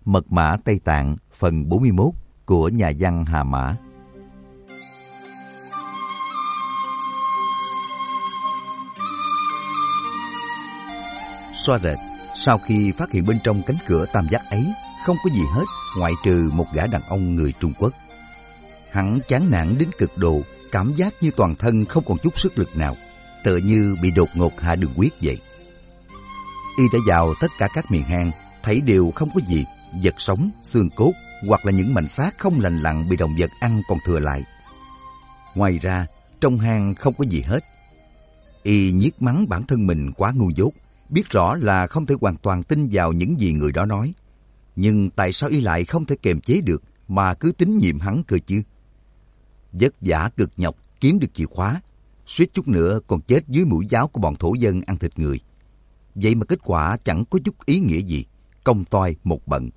Mật mã Tây Tạng phần 41 của nhà văn Hà Mã. Xoa rệt, sau khi phát hiện bên trong cánh cửa tam giác ấy không có gì hết ngoại trừ một gã đàn ông người Trung Quốc. Hắn chán nản đến cực độ, cảm giác như toàn thân không còn chút sức lực nào, tựa như bị đột ngột hạ đường huyết vậy. Y đã vào tất cả các miệng hang, thấy đều không có gì, vật sống, xương cốt hoặc là những mảnh xác không lành lặn bị động vật ăn còn thừa lại. Ngoài ra, trong hang không có gì hết. Y nhiếc mắng bản thân mình quá ngu dốt, biết rõ là không thể hoàn toàn tin vào những gì người đó nói. Nhưng tại sao Y lại không thể kiềm chế được mà cứ tín nhiệm hắn cơ chứ? Vất vả cực nhọc kiếm được chìa khóa, suýt chút nữa còn chết dưới mũi giáo của bọn thổ dân ăn thịt người. Vậy mà kết quả chẳng có chút ý nghĩa gì, công toại một bận.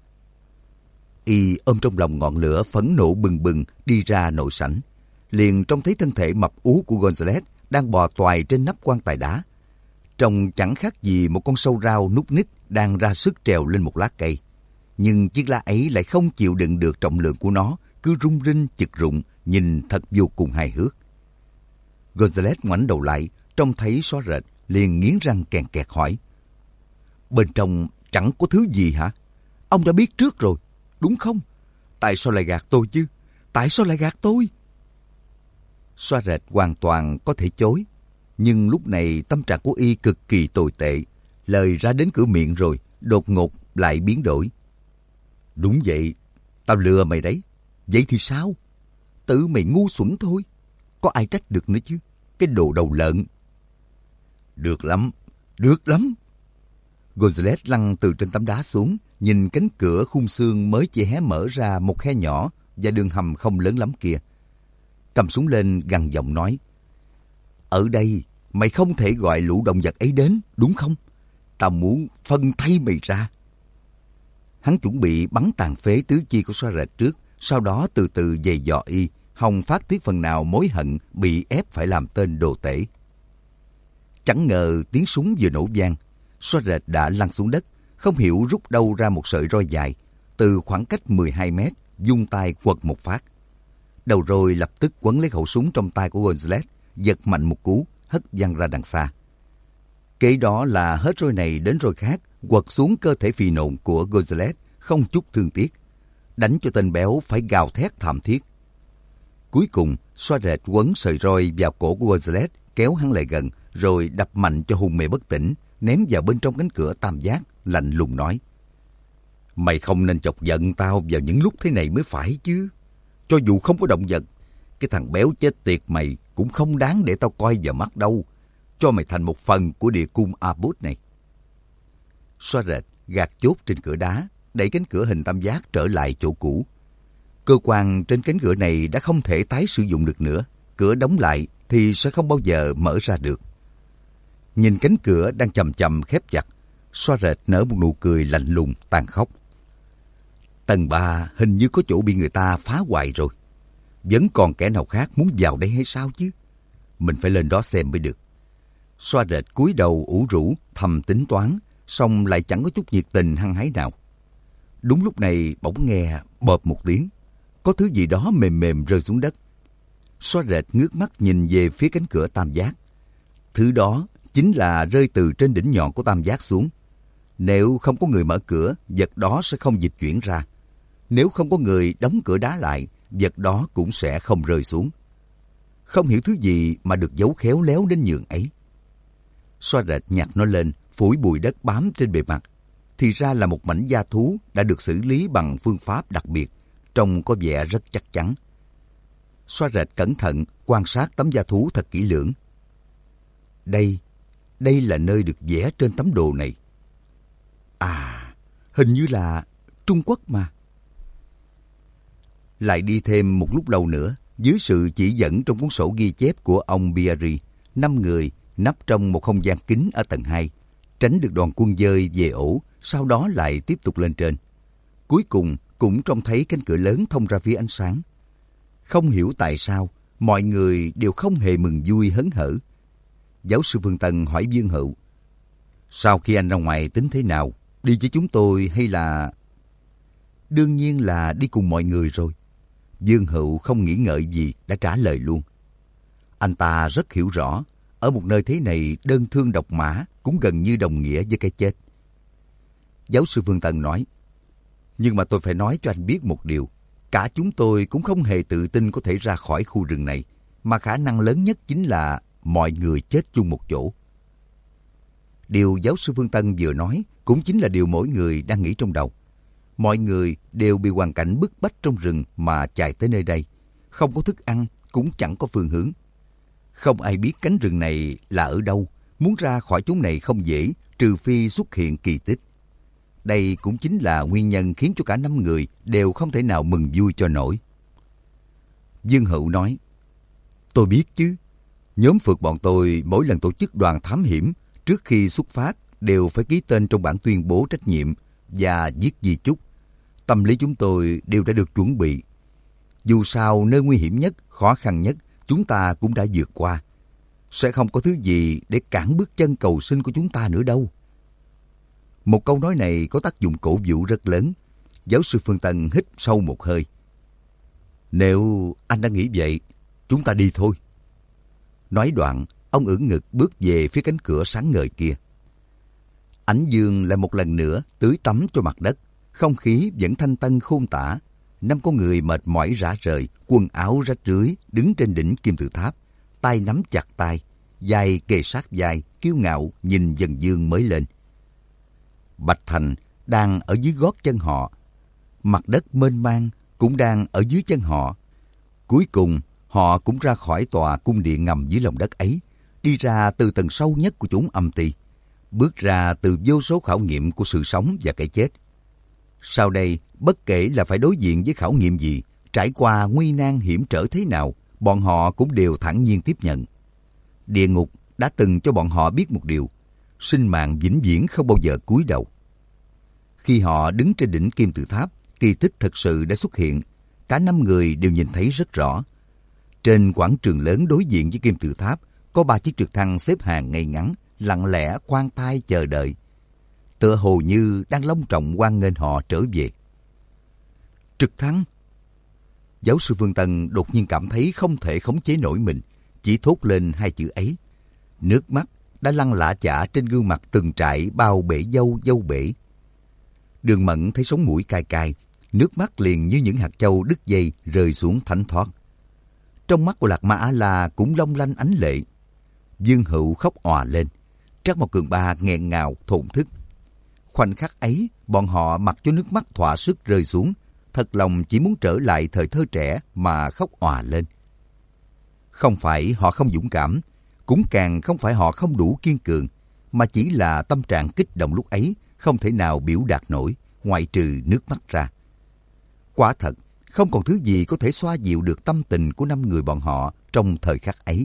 Y ôm trong lòng ngọn lửa phẫn nộ bừng bừng đi ra nội sảnh, liền trông thấy thân thể mập ú của Gonzales đang bò toài trên nắp quan tài đá. Trông chẳng khác gì một con sâu rao núp ních đang ra sức trèo lên một lá cây. Nhưng chiếc lá ấy lại không chịu đựng được trọng lượng của nó, cứ rung rinh chực rụng, nhìn thật vô cùng hài hước. Gonzales ngoảnh đầu lại, trông thấy Xóa rệt, liền nghiến răng kèn kẹt hỏi: "Bên trong chẳng có thứ gì hả? Ông đã biết trước rồi, đúng không? Tại sao lại gạt tôi chứ? Tại sao lại gạt tôi?" Xóa rệt hoàn toàn có thể chối, nhưng lúc này tâm trạng của Y cực kỳ tồi tệ. Lời ra đến cửa miệng rồi, đột ngột lại biến đổi. "Đúng vậy, tao lừa mày đấy. Vậy thì sao? Tự mày ngu xuẩn thôi. Có ai trách được nữa chứ? Cái đồ đầu lợn." Được lắm, được lắm." Gonzales lăn từ trên tấm đá xuống, nhìn cánh cửa khung xương mới chỉ hé mở ra một khe nhỏ và đường hầm không lớn lắm kia. Cầm súng lên gằn giọng nói: "Ở đây, mày không thể gọi lũ động vật ấy đến, đúng không? Tao muốn phân thây mày ra." Hắn chuẩn bị bắn tàn phế tứ chi của Xóa rệt trước, sau đó từ từ giày dò Y, hòng phát tiết phần nào mối hận bị ép phải làm tên đồ tể. Chẳng ngờ tiếng súng vừa nổ vang, Xóa rệt đã lăn xuống đất, không hiểu rút đâu ra một sợi roi dài, từ khoảng cách 12 mét, vung tay quật một phát. Đầu roi lập tức quấn lấy khẩu súng trong tay của Gonzales, giật mạnh một cú, hất văng ra đằng xa. Kế đó là hết roi này đến roi khác, quật xuống cơ thể phì nộn của Gonzales, không chút thương tiếc, đánh cho tên béo phải gào thét thảm thiết. Cuối cùng, Xóa rệt quấn sợi roi vào cổ của Gonzales, kéo hắn lại gần, rồi đập mạnh cho hôn mê bất tỉnh, ném vào bên trong cánh cửa tam giác, lạnh lùng nói: "Mày không nên chọc giận tao vào những lúc thế này mới phải chứ. Cho dù không có động vật, cái thằng béo chết tiệt mày cũng không đáng để tao coi vào mắt đâu. Cho mày thành một phần của địa cung Abut này." Xóa rệt gạt chốt trên cửa đá, đẩy cánh cửa hình tam giác trở lại chỗ cũ. Cơ quan trên cánh cửa này đã không thể tái sử dụng được nữa. Cửa đóng lại thì sẽ không bao giờ mở ra được. Nhìn cánh cửa đang chậm chậm khép chặt, Xóa rệt nở một nụ cười lạnh lùng, tàn khốc. Tầng 3 hình như có chỗ bị người ta phá hoại rồi. Vẫn còn kẻ nào khác muốn vào đây hay sao chứ? Mình phải lên đó xem mới được. Xóa rệt cúi đầu ủ rũ, thầm tính toán, song lại chẳng có chút nhiệt tình hăng hái nào. Đúng lúc này bỗng nghe bộp một tiếng, có thứ gì đó mềm mềm rơi xuống đất. Xóa rệt ngước mắt nhìn về phía cánh cửa tam giác. Thứ đó chính là rơi từ trên đỉnh nhọn của tam giác xuống. Nếu không có người mở cửa, vật đó sẽ không dịch chuyển ra. Nếu không có người đóng cửa đá lại, vật đó cũng sẽ không rơi xuống. Không hiểu thứ gì mà được giấu khéo léo đến nhường ấy. Xóa rệt nhặt nó lên, phủi bụi đất bám trên bề mặt. Thì ra là một mảnh da thú đã được xử lý bằng phương pháp đặc biệt, trông có vẻ rất chắc chắn. Xóa rệt cẩn thận quan sát tấm da thú thật kỹ lưỡng. Đây là nơi được vẽ trên tấm đồ này. À, hình như là Trung Quốc mà. Lại đi thêm một lúc lâu nữa, dưới sự chỉ dẫn trong cuốn sổ ghi chép của ông Biari, 5 người nấp trong một không gian kín ở tầng 2, tránh được đoàn quân dơi về ổ, sau đó lại tiếp tục lên trên. Cuối cùng cũng trông thấy cánh cửa lớn thông ra phía ánh sáng. Không hiểu tại sao, mọi người đều không hề mừng vui hớn hở. Giáo sư Phương Tân hỏi Dương Hữu: "Sau khi anh ra ngoài tính thế nào? Đi với chúng tôi hay là..." Đương nhiên là đi cùng mọi người rồi. Dương Hựu không nghĩ ngợi gì đã trả lời luôn. Anh ta rất hiểu rõ, ở một nơi thế này đơn thương độc mã cũng gần như đồng nghĩa với cái chết. Giáo sư Phương Tân nói, nhưng mà tôi phải nói cho anh biết một điều. Cả chúng tôi cũng không hề tự tin có thể ra khỏi khu rừng này, mà khả năng lớn nhất chính là mọi người chết chung một chỗ. Điều giáo sư Phương Tân vừa nói cũng chính là điều mỗi người đang nghĩ trong đầu. Mọi người đều bị hoàn cảnh bức bách trong rừng mà chạy tới nơi đây. Không có thức ăn, cũng chẳng có phương hướng. Không ai biết cánh rừng này là ở đâu. Muốn ra khỏi chốn này không dễ, trừ phi xuất hiện kỳ tích. Đây cũng chính là nguyên nhân khiến cho cả 5 người đều không thể nào mừng vui cho nổi. Dương Hựu nói, tôi biết chứ. Nhóm phượt bọn tôi mỗi lần tổ chức đoàn thám hiểm, trước khi xuất phát đều phải ký tên trong bản tuyên bố trách nhiệm và viết di chúc. Tâm lý chúng tôi đều đã được chuẩn bị. Dù sao nơi nguy hiểm nhất, khó khăn nhất, chúng ta cũng đã vượt qua. Sẽ không có thứ gì để cản bước chân cầu sinh của chúng ta nữa đâu. Một câu nói này có tác dụng cổ vũ rất lớn. Giáo sư Phương Tân hít sâu một hơi. Nếu anh đã nghĩ vậy, chúng ta đi thôi. Nói đoạn, ông ưỡn ngực bước về phía cánh cửa sáng ngời kia. Ánh dương lại một lần nữa tưới tắm cho mặt đất. Không khí vẫn thanh tân khôn tả. 5 con người mệt mỏi rã rời, quần áo rách rưới, đứng trên đỉnh kim tự tháp, tay nắm chặt tay, vai kề sát vai, kiêu ngạo nhìn dần dương mới lên. Bạch Thành đang ở dưới gót chân họ. Mặt đất mênh mang cũng đang ở dưới chân họ. Cuối cùng, họ cũng ra khỏi tòa cung điện ngầm dưới lòng đất ấy, đi ra từ tầng sâu nhất của chốn âm ti, bước ra từ vô số khảo nghiệm của sự sống và cái chết. Sau đây, bất kể là phải đối diện với khảo nghiệm gì, trải qua nguy nan hiểm trở thế nào, bọn họ cũng đều thản nhiên tiếp nhận. Địa ngục đã từng cho bọn họ biết một điều, sinh mạng vĩnh viễn không bao giờ cúi đầu. Khi họ đứng trên đỉnh kim tự tháp, kỳ tích thật sự đã xuất hiện. Cả 5 người đều nhìn thấy rất rõ. Trên quảng trường lớn đối diện với kim tự tháp, có 3 chiếc trực thăng xếp hàng ngay ngắn, lặng lẽ khoan thai chờ đợi. Tựa hồ như đang long trọng hoan nghênh họ trở về. Trực thăng! Giáo sư Phương Tân đột nhiên cảm thấy không thể khống chế nổi mình, chỉ thốt lên 2 chữ ấy. Nước mắt đã lăn lả chả trên gương mặt từng trải bao bể dâu bể. Đường Mẫn thấy sống mũi cay cay, nước mắt liền như những hạt châu đứt dây rơi xuống thánh thót. Trong mắt của Lạc Ma A-la cũng long lanh ánh lệ. Dương Hựu khóc òa lên, Trác Mộc Cường Ba nghẹn ngào thổn thức. Khoảnh khắc ấy, bọn họ mặc cho nước mắt thỏa sức rơi xuống, thật lòng chỉ muốn trở lại thời thơ trẻ mà khóc òa lên. Không phải họ không dũng cảm, cũng càng không phải họ không đủ kiên cường, mà chỉ là tâm trạng kích động lúc ấy không thể nào biểu đạt nổi, ngoại trừ nước mắt ra. Quả thật, không còn thứ gì có thể xoa dịu được tâm tình của 5 người bọn họ trong thời khắc ấy.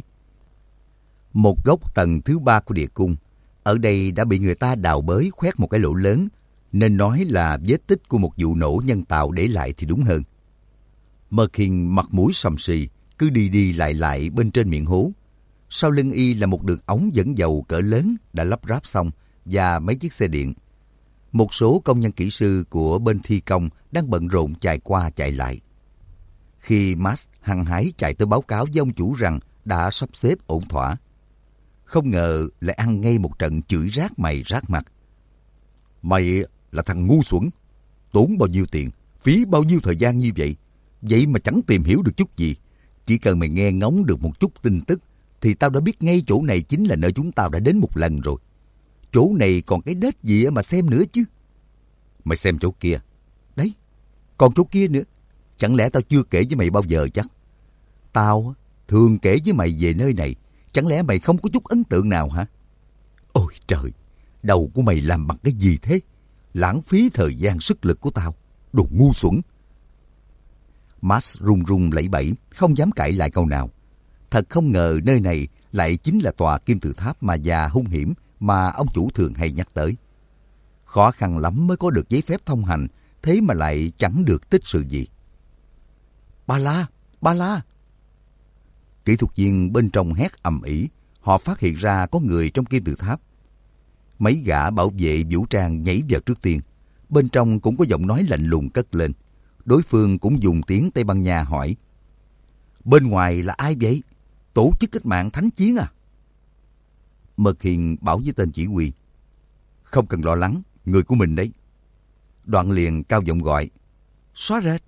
Một góc tầng thứ 3 của địa cung, ở đây đã bị người ta đào bới khoét một cái lỗ lớn, nên nói là vết tích của một vụ nổ nhân tạo để lại thì đúng hơn. Merkin mặt mũi xầm xì, cứ đi đi lại bên trên miệng hố. Sau lưng y là một đường ống dẫn dầu cỡ lớn đã lắp ráp xong và mấy chiếc xe điện. Một số công nhân kỹ sư của bên thi công đang bận rộn chạy qua chạy lại. Khi Max hăng hái chạy tới báo cáo với ông chủ rằng đã sắp xếp ổn thỏa, không ngờ lại ăn ngay một trận chửi rát mày rát mặt. Mày là thằng ngu xuẩn, tốn bao nhiêu tiền, phí bao nhiêu thời gian như vậy, vậy mà chẳng tìm hiểu được chút gì. Chỉ cần mày nghe ngóng được một chút tin tức, thì tao đã biết ngay chỗ này chính là nơi chúng tao đã đến một lần rồi. Chỗ này còn cái đết gì mà xem nữa chứ. Mày xem chỗ kia. Đấy, còn chỗ kia nữa. Chẳng lẽ tao chưa kể với mày bao giờ chắc? Tao thường kể với mày về nơi này. Chẳng lẽ mày không có chút ấn tượng nào hả? Ôi trời, đầu của mày làm bằng cái gì thế? Lãng phí thời gian sức lực của tao. Đồ ngu xuẩn. Max run run lẩy bẩy, không dám cãi lại câu nào. Thật không ngờ nơi này lại chính là tòa kim tự tháp mà già hung hiểm mà ông chủ thường hay nhắc tới. Khó khăn lắm mới có được giấy phép thông hành, thế mà lại chẳng được tích sự gì. Ba La! Kỹ thuật viên bên trong hét ầm ĩ, họ phát hiện ra có người trong kim tự tháp. Mấy gã bảo vệ vũ trang nhảy vào trước tiên. Bên trong cũng có giọng nói lạnh lùng cất lên. Đối phương cũng dùng tiếng Tây Ban Nha hỏi. Bên ngoài là ai vậy? Tổ chức cách mạng thánh chiến à? Mật Hiền bảo với tên chỉ huy. Không cần lo lắng, người của mình đấy. Đoạn liền cao giọng gọi. Xóa rệt.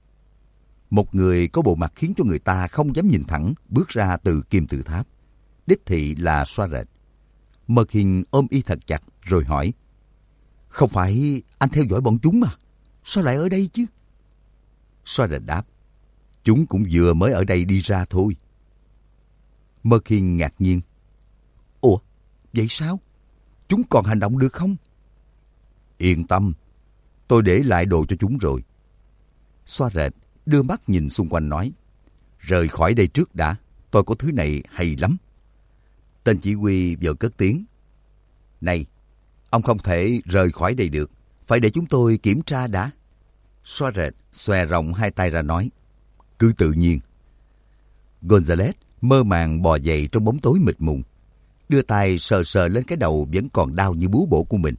Một người có bộ mặt khiến cho người ta không dám nhìn thẳng bước ra từ kim tự tháp. Đích thị là Xóa rệt. Mật Hiền ôm y thật chặt rồi hỏi. Không phải anh theo dõi bọn chúng mà, sao lại ở đây chứ? Xóa rệt đáp. Chúng cũng vừa mới ở đây đi ra thôi. Mật Hiền ngạc nhiên. Ủa, vậy sao? Chúng còn hành động được không? Yên tâm, tôi để lại đồ cho chúng rồi. Xóa rệt đưa mắt nhìn xung quanh nói. Rời khỏi đây trước đã, tôi có thứ này hay lắm. Tên chỉ huy vợ cất tiếng. Này, ông không thể rời khỏi đây được, phải để chúng tôi kiểm tra đã. Xóa rệt xòe rộng hai tay ra nói. Cứ tự nhiên. Gonzales mơ màng bò dậy trong bóng tối mịt mùng, đưa tay sờ sờ lên cái đầu vẫn còn đau như búa bổ của mình.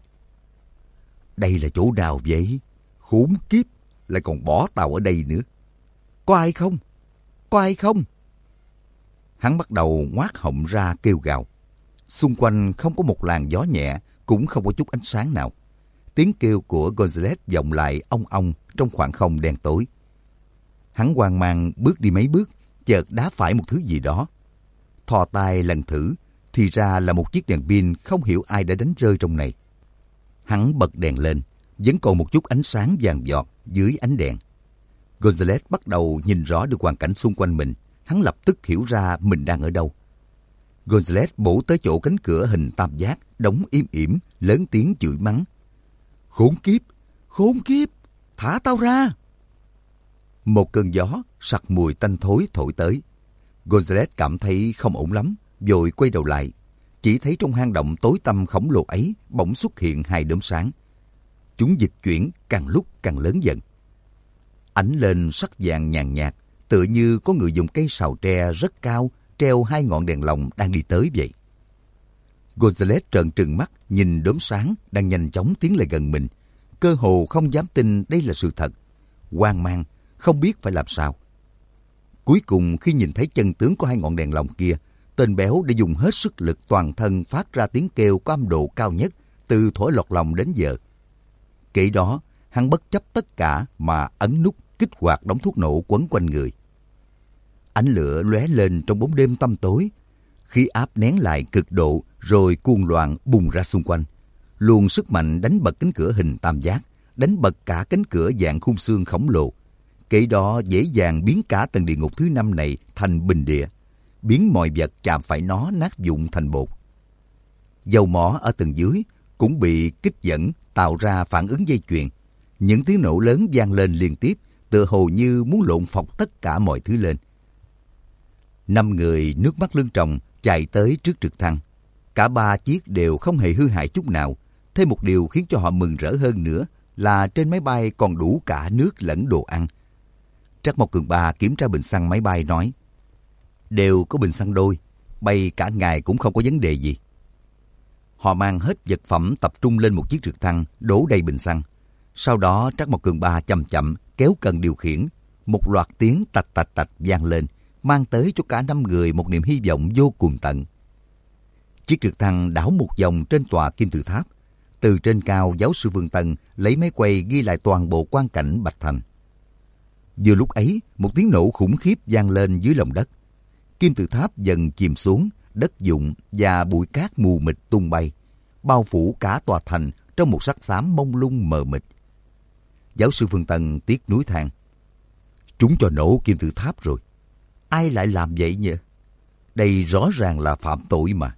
Đây là chỗ nào vậy? Khốn kiếp, lại còn bỏ tàu ở đây nữa. Có ai không? Có ai không? Hắn bắt đầu ngoác họng ra kêu gào. Xung quanh không có một làn gió nhẹ, cũng không có chút ánh sáng nào. Tiếng kêu của Gonzales vọng lại ong ong trong khoảng không đen tối. Hắn hoang mang bước đi mấy bước, chợt đá phải một thứ gì đó. Thò tay lần thử, thì ra là một chiếc đèn pin không hiểu ai đã đánh rơi trong này. Hắn bật đèn lên, vẫn còn một chút ánh sáng vàng vọt dưới ánh đèn. Gonzales bắt đầu nhìn rõ được hoàn cảnh xung quanh mình. Hắn lập tức hiểu ra mình đang ở đâu. Gonzales bổ tới chỗ cánh cửa hình tam giác, đóng im ỉm, lớn tiếng chửi mắng. Khốn kiếp! Khốn kiếp! Thả tao ra! Một cơn gió sặc mùi tanh thối thổi tới. Gonzales cảm thấy không ổn lắm, vội quay đầu lại. Chỉ thấy trong hang động tối tăm khổng lồ ấy bỗng xuất hiện hai đốm sáng. Chúng dịch chuyển càng lúc càng lớn dần. Ánh lên sắc vàng nhàn nhạt, tựa như có người dùng cây sào tre rất cao treo hai ngọn đèn lồng đang đi tới vậy. Gonzales trợn trừng mắt nhìn đốm sáng đang nhanh chóng tiến lại gần mình, cơ hồ không dám tin đây là sự thật. Hoang mang, không biết phải làm sao. Cuối cùng khi nhìn thấy chân tướng của hai ngọn đèn lồng kia, tên béo đã dùng hết sức lực toàn thân phát ra tiếng kêu có âm độ cao nhất từ thuở lọt lòng đến giờ. Kể đó, hắn bất chấp tất cả mà ấn nút kích hoạt đống thuốc nổ quấn quanh người. Ánh lửa lóe lên trong bóng đêm tăm tối, khí áp nén lại cực độ rồi cuồng loạn bùng ra xung quanh. Luồng sức mạnh đánh bật cánh cửa hình tam giác, đánh bật cả cánh cửa dạng khung xương khổng lồ. Kể đó dễ dàng biến cả tầng địa ngục thứ 5 này thành bình địa, biến mọi vật chạm phải nó nát vụn thành bột. Dầu mỏ ở tầng dưới cũng bị kích dẫn tạo ra phản ứng dây chuyền. Những tiếng nổ lớn vang lên liên tiếp, tựa hồ như muốn lộn phọc tất cả mọi thứ lên. 5 người nước mắt lưng tròng chạy tới trước trực thăng. Cả 3 chiếc đều không hề hư hại chút nào. Thêm một điều khiến cho họ mừng rỡ hơn nữa là trên máy bay còn đủ cả nước lẫn đồ ăn. Trắc Mộc Cường Ba kiểm tra bình xăng máy bay nói, đều có bình xăng đôi, bay cả ngày cũng không có vấn đề gì. Họ mang hết vật phẩm tập trung lên một chiếc trực thăng đổ đầy bình xăng. Sau đó Trắc Mộc Cường Ba chậm chậm kéo cần điều khiển. Một loạt tiếng tạch tạch tạch vang lên, mang tới cho cả 5 người một niềm hy vọng vô cùng tận. Chiếc trực thăng đảo một vòng trên tòa kim tự tháp. Từ trên cao, giáo sư Vương Tân lấy máy quay ghi lại toàn bộ quang cảnh Bạch Thành. Vừa lúc ấy, một tiếng nổ khủng khiếp vang lên dưới lòng đất. Kim tự tháp dần chìm xuống, đất rụng và bụi cát mù mịt tung bay, bao phủ cả tòa thành trong một sắc xám mông lung mờ mịt. Giáo sư Vương Tân tiếc nuối than, chúng cho nổ kim tự tháp rồi. Ai lại làm vậy nhỉ? Đây rõ ràng là phạm tội mà.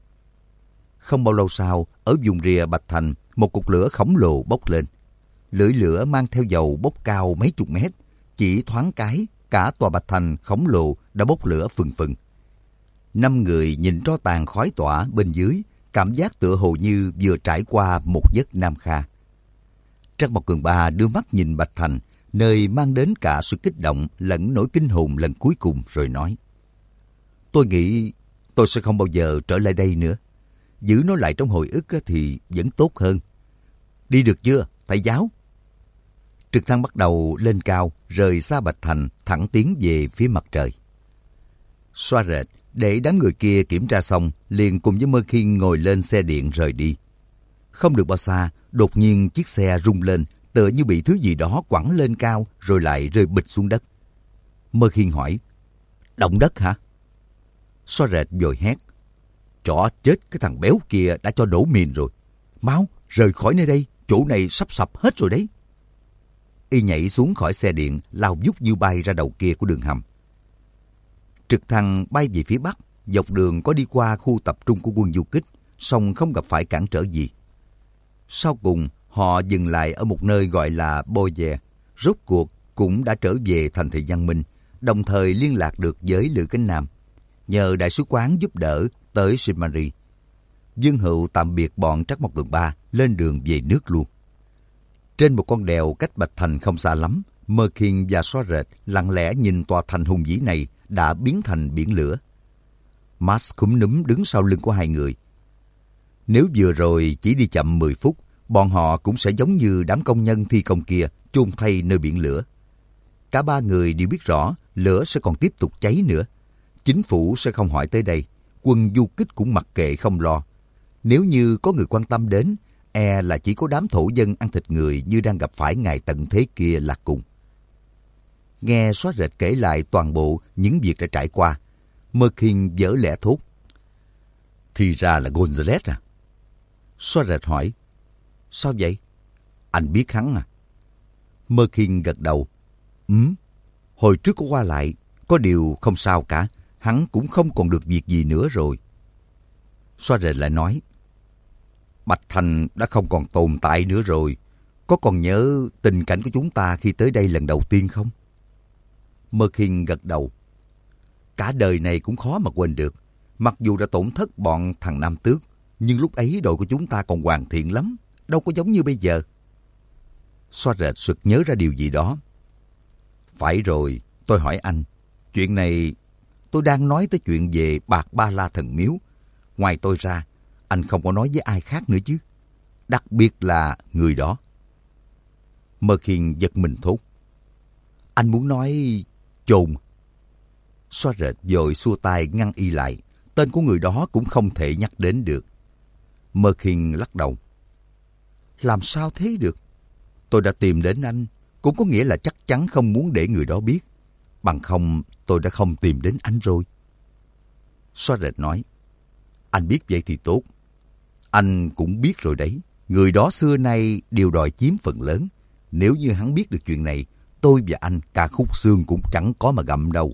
Không bao lâu sau, ở vùng rìa Bạch Thành, một cục lửa khổng lồ bốc lên. Lưỡi lửa mang theo dầu bốc cao mấy chục mét. Chỉ thoáng cái, cả tòa Bạch Thành khổng lồ đã bốc lửa phừng phừng. 5 người nhìn tro tàn khói tỏa bên dưới, cảm giác tựa hồ như vừa trải qua một giấc nam kha. Trắc Mộc Cường Ba đưa mắt nhìn Bạch Thành, nơi mang đến cả sự kích động lẫn nỗi kinh hồn lần cuối cùng rồi nói, tôi nghĩ tôi sẽ không bao giờ trở lại đây nữa. Giữ nó lại trong hồi ức thì vẫn tốt hơn. Đi được chưa? thầy giáo. Trực thăng bắt đầu lên cao, rời xa Bạch Thành, thẳng tiến về phía mặt trời. Xoa rệt, để đám người kia kiểm tra xong, liền cùng với Mơ Khiên ngồi lên xe điện rời đi. Không được bao xa, đột nhiên chiếc xe rung lên, tựa như bị thứ gì đó quẳng lên cao rồi lại rơi bịch xuống đất. Mơ Khiên hỏi, động đất hả? Xoa rệt vội hét, chó chết, cái thằng béo kia đã cho đổ mìn rồi. Mau, rời khỏi nơi đây, chỗ này sắp sập hết rồi đấy. Y nhảy xuống khỏi xe điện, lao vút như bay ra đầu kia của đường hầm. Trực thăng bay về phía bắc, dọc đường có đi qua khu tập trung của quân du kích, song không gặp phải cản trở gì. Sau cùng, họ dừng lại ở một nơi gọi là Boye, rốt cuộc cũng đã trở về thành thị văn minh, đồng thời liên lạc được với Lữ Cánh Nam. Nhờ đại sứ quán giúp đỡ tới Simari, Dương Hựu tạm biệt bọn Trắc Mộc Cường Ba, lên đường về nước luôn. Trên một con đèo cách Bạch Thành không xa lắm, Mơ Khiên và Xoa rệt lặng lẽ nhìn tòa thành hùng vĩ này đã biến thành biển lửa. Max cúm núm đứng sau lưng của hai người. Nếu vừa rồi chỉ đi chậm 10 phút, bọn họ cũng sẽ giống như đám công nhân thi công kia, chôn thay nơi biển lửa. Cả ba người đều biết rõ lửa sẽ còn tiếp tục cháy nữa. Chính phủ sẽ không hỏi tới đây, quân du kích cũng mặc kệ không lo. Nếu như có người quan tâm đến, e là chỉ có đám thổ dân ăn thịt người như đang gặp phải ngày tận thế kia là cùng. Nghe Xoa rệt kể lại toàn bộ những việc đã trải qua, Mơ Khiên vỡ lẽ thốt, thì ra là Gonzales à? Xoa rệt hỏi, sao vậy? Anh biết hắn à? Mơ Khiên gật đầu, hồi trước có qua lại, có điều không sao cả, hắn cũng không còn được việc gì nữa rồi. Xoa rệt lại nói, Bạch Thành đã không còn tồn tại nữa rồi. Có còn nhớ tình cảnh của chúng ta khi tới đây lần đầu tiên không? Mơ Khiên gật đầu. Cả đời này cũng khó mà quên được. Mặc dù đã tổn thất bọn thằng Nam Tước, nhưng lúc ấy đội của chúng ta còn hoàn thiện lắm, đâu có giống như bây giờ. Xoa rệt sực nhớ ra điều gì đó. Phải rồi, tôi hỏi anh, chuyện này tôi đang nói tới chuyện về Bạc Ba La Thần Miếu. Ngoài tôi ra, anh không có nói với ai khác nữa chứ. Đặc biệt là người đó. Mơ Khiên giật mình thốt. Anh muốn nói chồn. Xoa rệt vội xua tay ngăn y lại. Tên của người đó cũng không thể nhắc đến được. Mơ Khiên lắc đầu. Làm sao thế được? Tôi đã tìm đến anh, cũng có nghĩa là chắc chắn không muốn để người đó biết. Bằng không tôi đã không tìm đến anh rồi. Xoa rệt nói. Anh biết vậy thì tốt. Anh cũng biết rồi đấy. Người đó xưa nay đều đòi chiếm phần lớn. Nếu như hắn biết được chuyện này, tôi và anh cả khúc xương cũng chẳng có mà gặm đâu.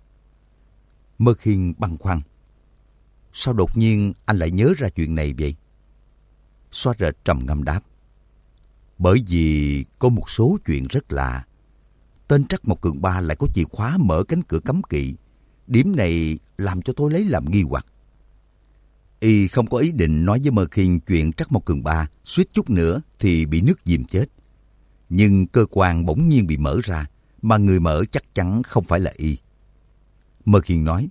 Mơ Khiên băn khoăn. Sao đột nhiên anh lại nhớ ra chuyện này vậy? Xoa rệt trầm ngâm đáp. Bởi vì có một số chuyện rất lạ. Tên Trắc Mộc Cường Ba lại có chìa khóa mở cánh cửa cấm kỵ. Điểm này làm cho tôi lấy làm nghi hoặc. Y không có ý định nói với Mơ Khiên chuyện Trắc Mộc Cường Ba suýt chút nữa thì bị nước dìm chết. Nhưng cơ quan bỗng nhiên bị mở ra, mà người mở chắc chắn không phải là Y. Mơ Khiên nói,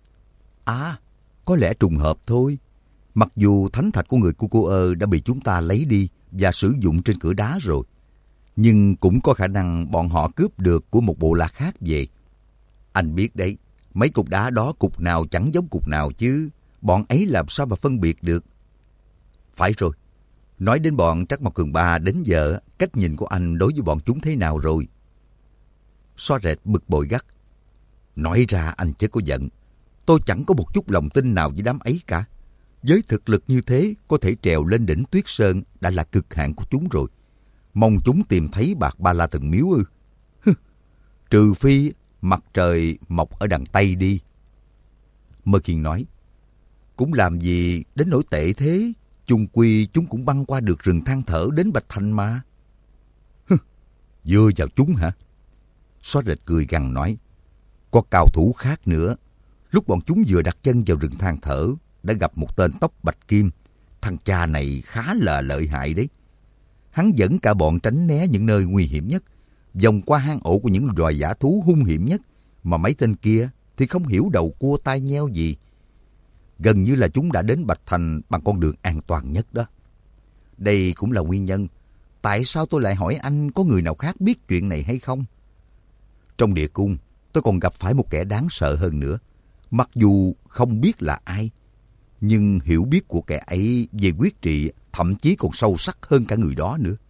có lẽ trùng hợp thôi. Mặc dù thánh thạch của người Cucuơ đã bị chúng ta lấy đi và sử dụng trên cửa đá rồi, nhưng cũng có khả năng bọn họ cướp được của một bộ lạc khác về. Anh biết đấy, mấy cục đá đó cục nào chẳng giống cục nào chứ. Bọn ấy làm sao mà phân biệt được? Phải rồi. Nói đến bọn Trắc Mộc Cường Ba đến giờ, cách nhìn của anh đối với bọn chúng thế nào rồi? Xoa rệt bực bội gắt. Nói ra anh chớ có giận. Tôi chẳng có một chút lòng tin nào với đám ấy cả. Với thực lực như thế, có thể trèo lên đỉnh Tuyết Sơn đã là cực hạn của chúng rồi. Mong chúng tìm thấy Bạc Ba La Thần Miếu ư? Trừ phi mặt trời mọc ở đằng Tây đi. Mơ Khiên nói. Cũng làm gì đến nỗi tệ thế. Chung quy chúng cũng băng qua được rừng than thở đến Bạch Thành mà. Dưa vào chúng hả? Xoa rệt cười gằn nói. Có cao thủ khác nữa. Lúc bọn chúng vừa đặt chân vào rừng than thở, đã gặp một tên tóc bạch kim. Thằng cha này khá là lợi hại đấy. Hắn dẫn cả bọn tránh né những nơi nguy hiểm nhất, vòng qua hang ổ của những loài dã thú hung hiểm nhất, mà mấy tên kia thì không hiểu đầu cua tai nheo gì. Gần như là chúng đã đến Bạch Thành bằng con đường an toàn nhất đó. Đây cũng là nguyên nhân tại sao tôi lại hỏi anh có người nào khác biết chuyện này hay không? Trong địa cung, tôi còn gặp phải một kẻ đáng sợ hơn nữa. Mặc dù không biết là ai, nhưng hiểu biết của kẻ ấy về quyết trị thậm chí còn sâu sắc hơn cả người đó nữa.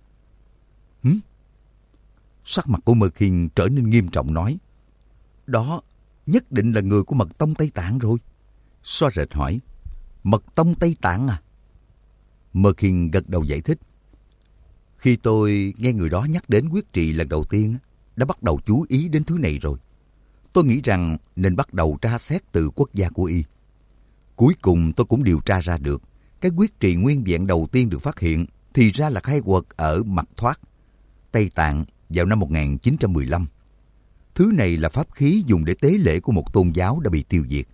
Sắc mặt của Mơ Khiên trở nên nghiêm trọng nói, đó nhất định là người của Mật Tông Tây Tạng rồi. Xoa rệt hỏi, Mật Tông Tây Tạng à? Mơ Khiên gật đầu giải thích, khi tôi nghe người đó nhắc đến quyết trị lần đầu tiên, đã bắt đầu chú ý đến thứ này rồi. Tôi nghĩ rằng nên bắt đầu tra xét từ quốc gia của y. Cuối cùng tôi cũng điều tra ra được, cái quyết trị nguyên vẹn đầu tiên được phát hiện thì ra là khai quật ở Mật Thoát, Tây Tạng vào năm 1915. Thứ này là pháp khí dùng để tế lễ của một tôn giáo đã bị tiêu diệt.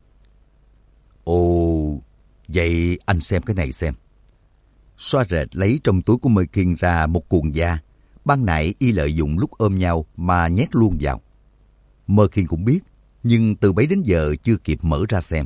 Ồ, vậy anh xem cái này xem. Xoa rệt lấy trong túi của Mơ Khiên ra một cuộn da. Ban nãy y lợi dụng lúc ôm nhau mà nhét luôn vào. Mơ Khiên cũng biết, nhưng từ bấy đến giờ chưa kịp mở ra xem.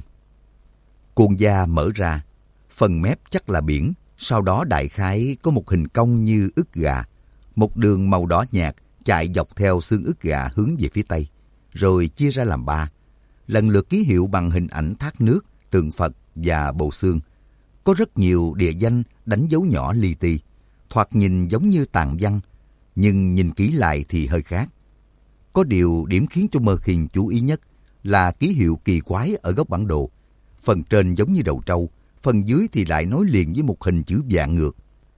Cuộn da mở ra, phần mép chắc là biển, sau đó đại khái có một hình cong như ức gà. Một đường màu đỏ nhạt chạy dọc theo xương ức gà hướng về phía tây, rồi chia ra làm ba. Lần lượt ký hiệu bằng hình ảnh thác nước, tượng Phật và bộ xương. Có rất nhiều địa danh đánh dấu nhỏ li ti, thoạt nhìn giống như tàn văn, nhưng nhìn kỹ lại thì hơi khác. Có điều điểm khiến cho Mơ Khiên chú ý nhất là ký hiệu kỳ quái ở góc bản đồ. Phần trên giống như đầu trâu, phần dưới thì lại nối liền với một hình chữ vạn ngược.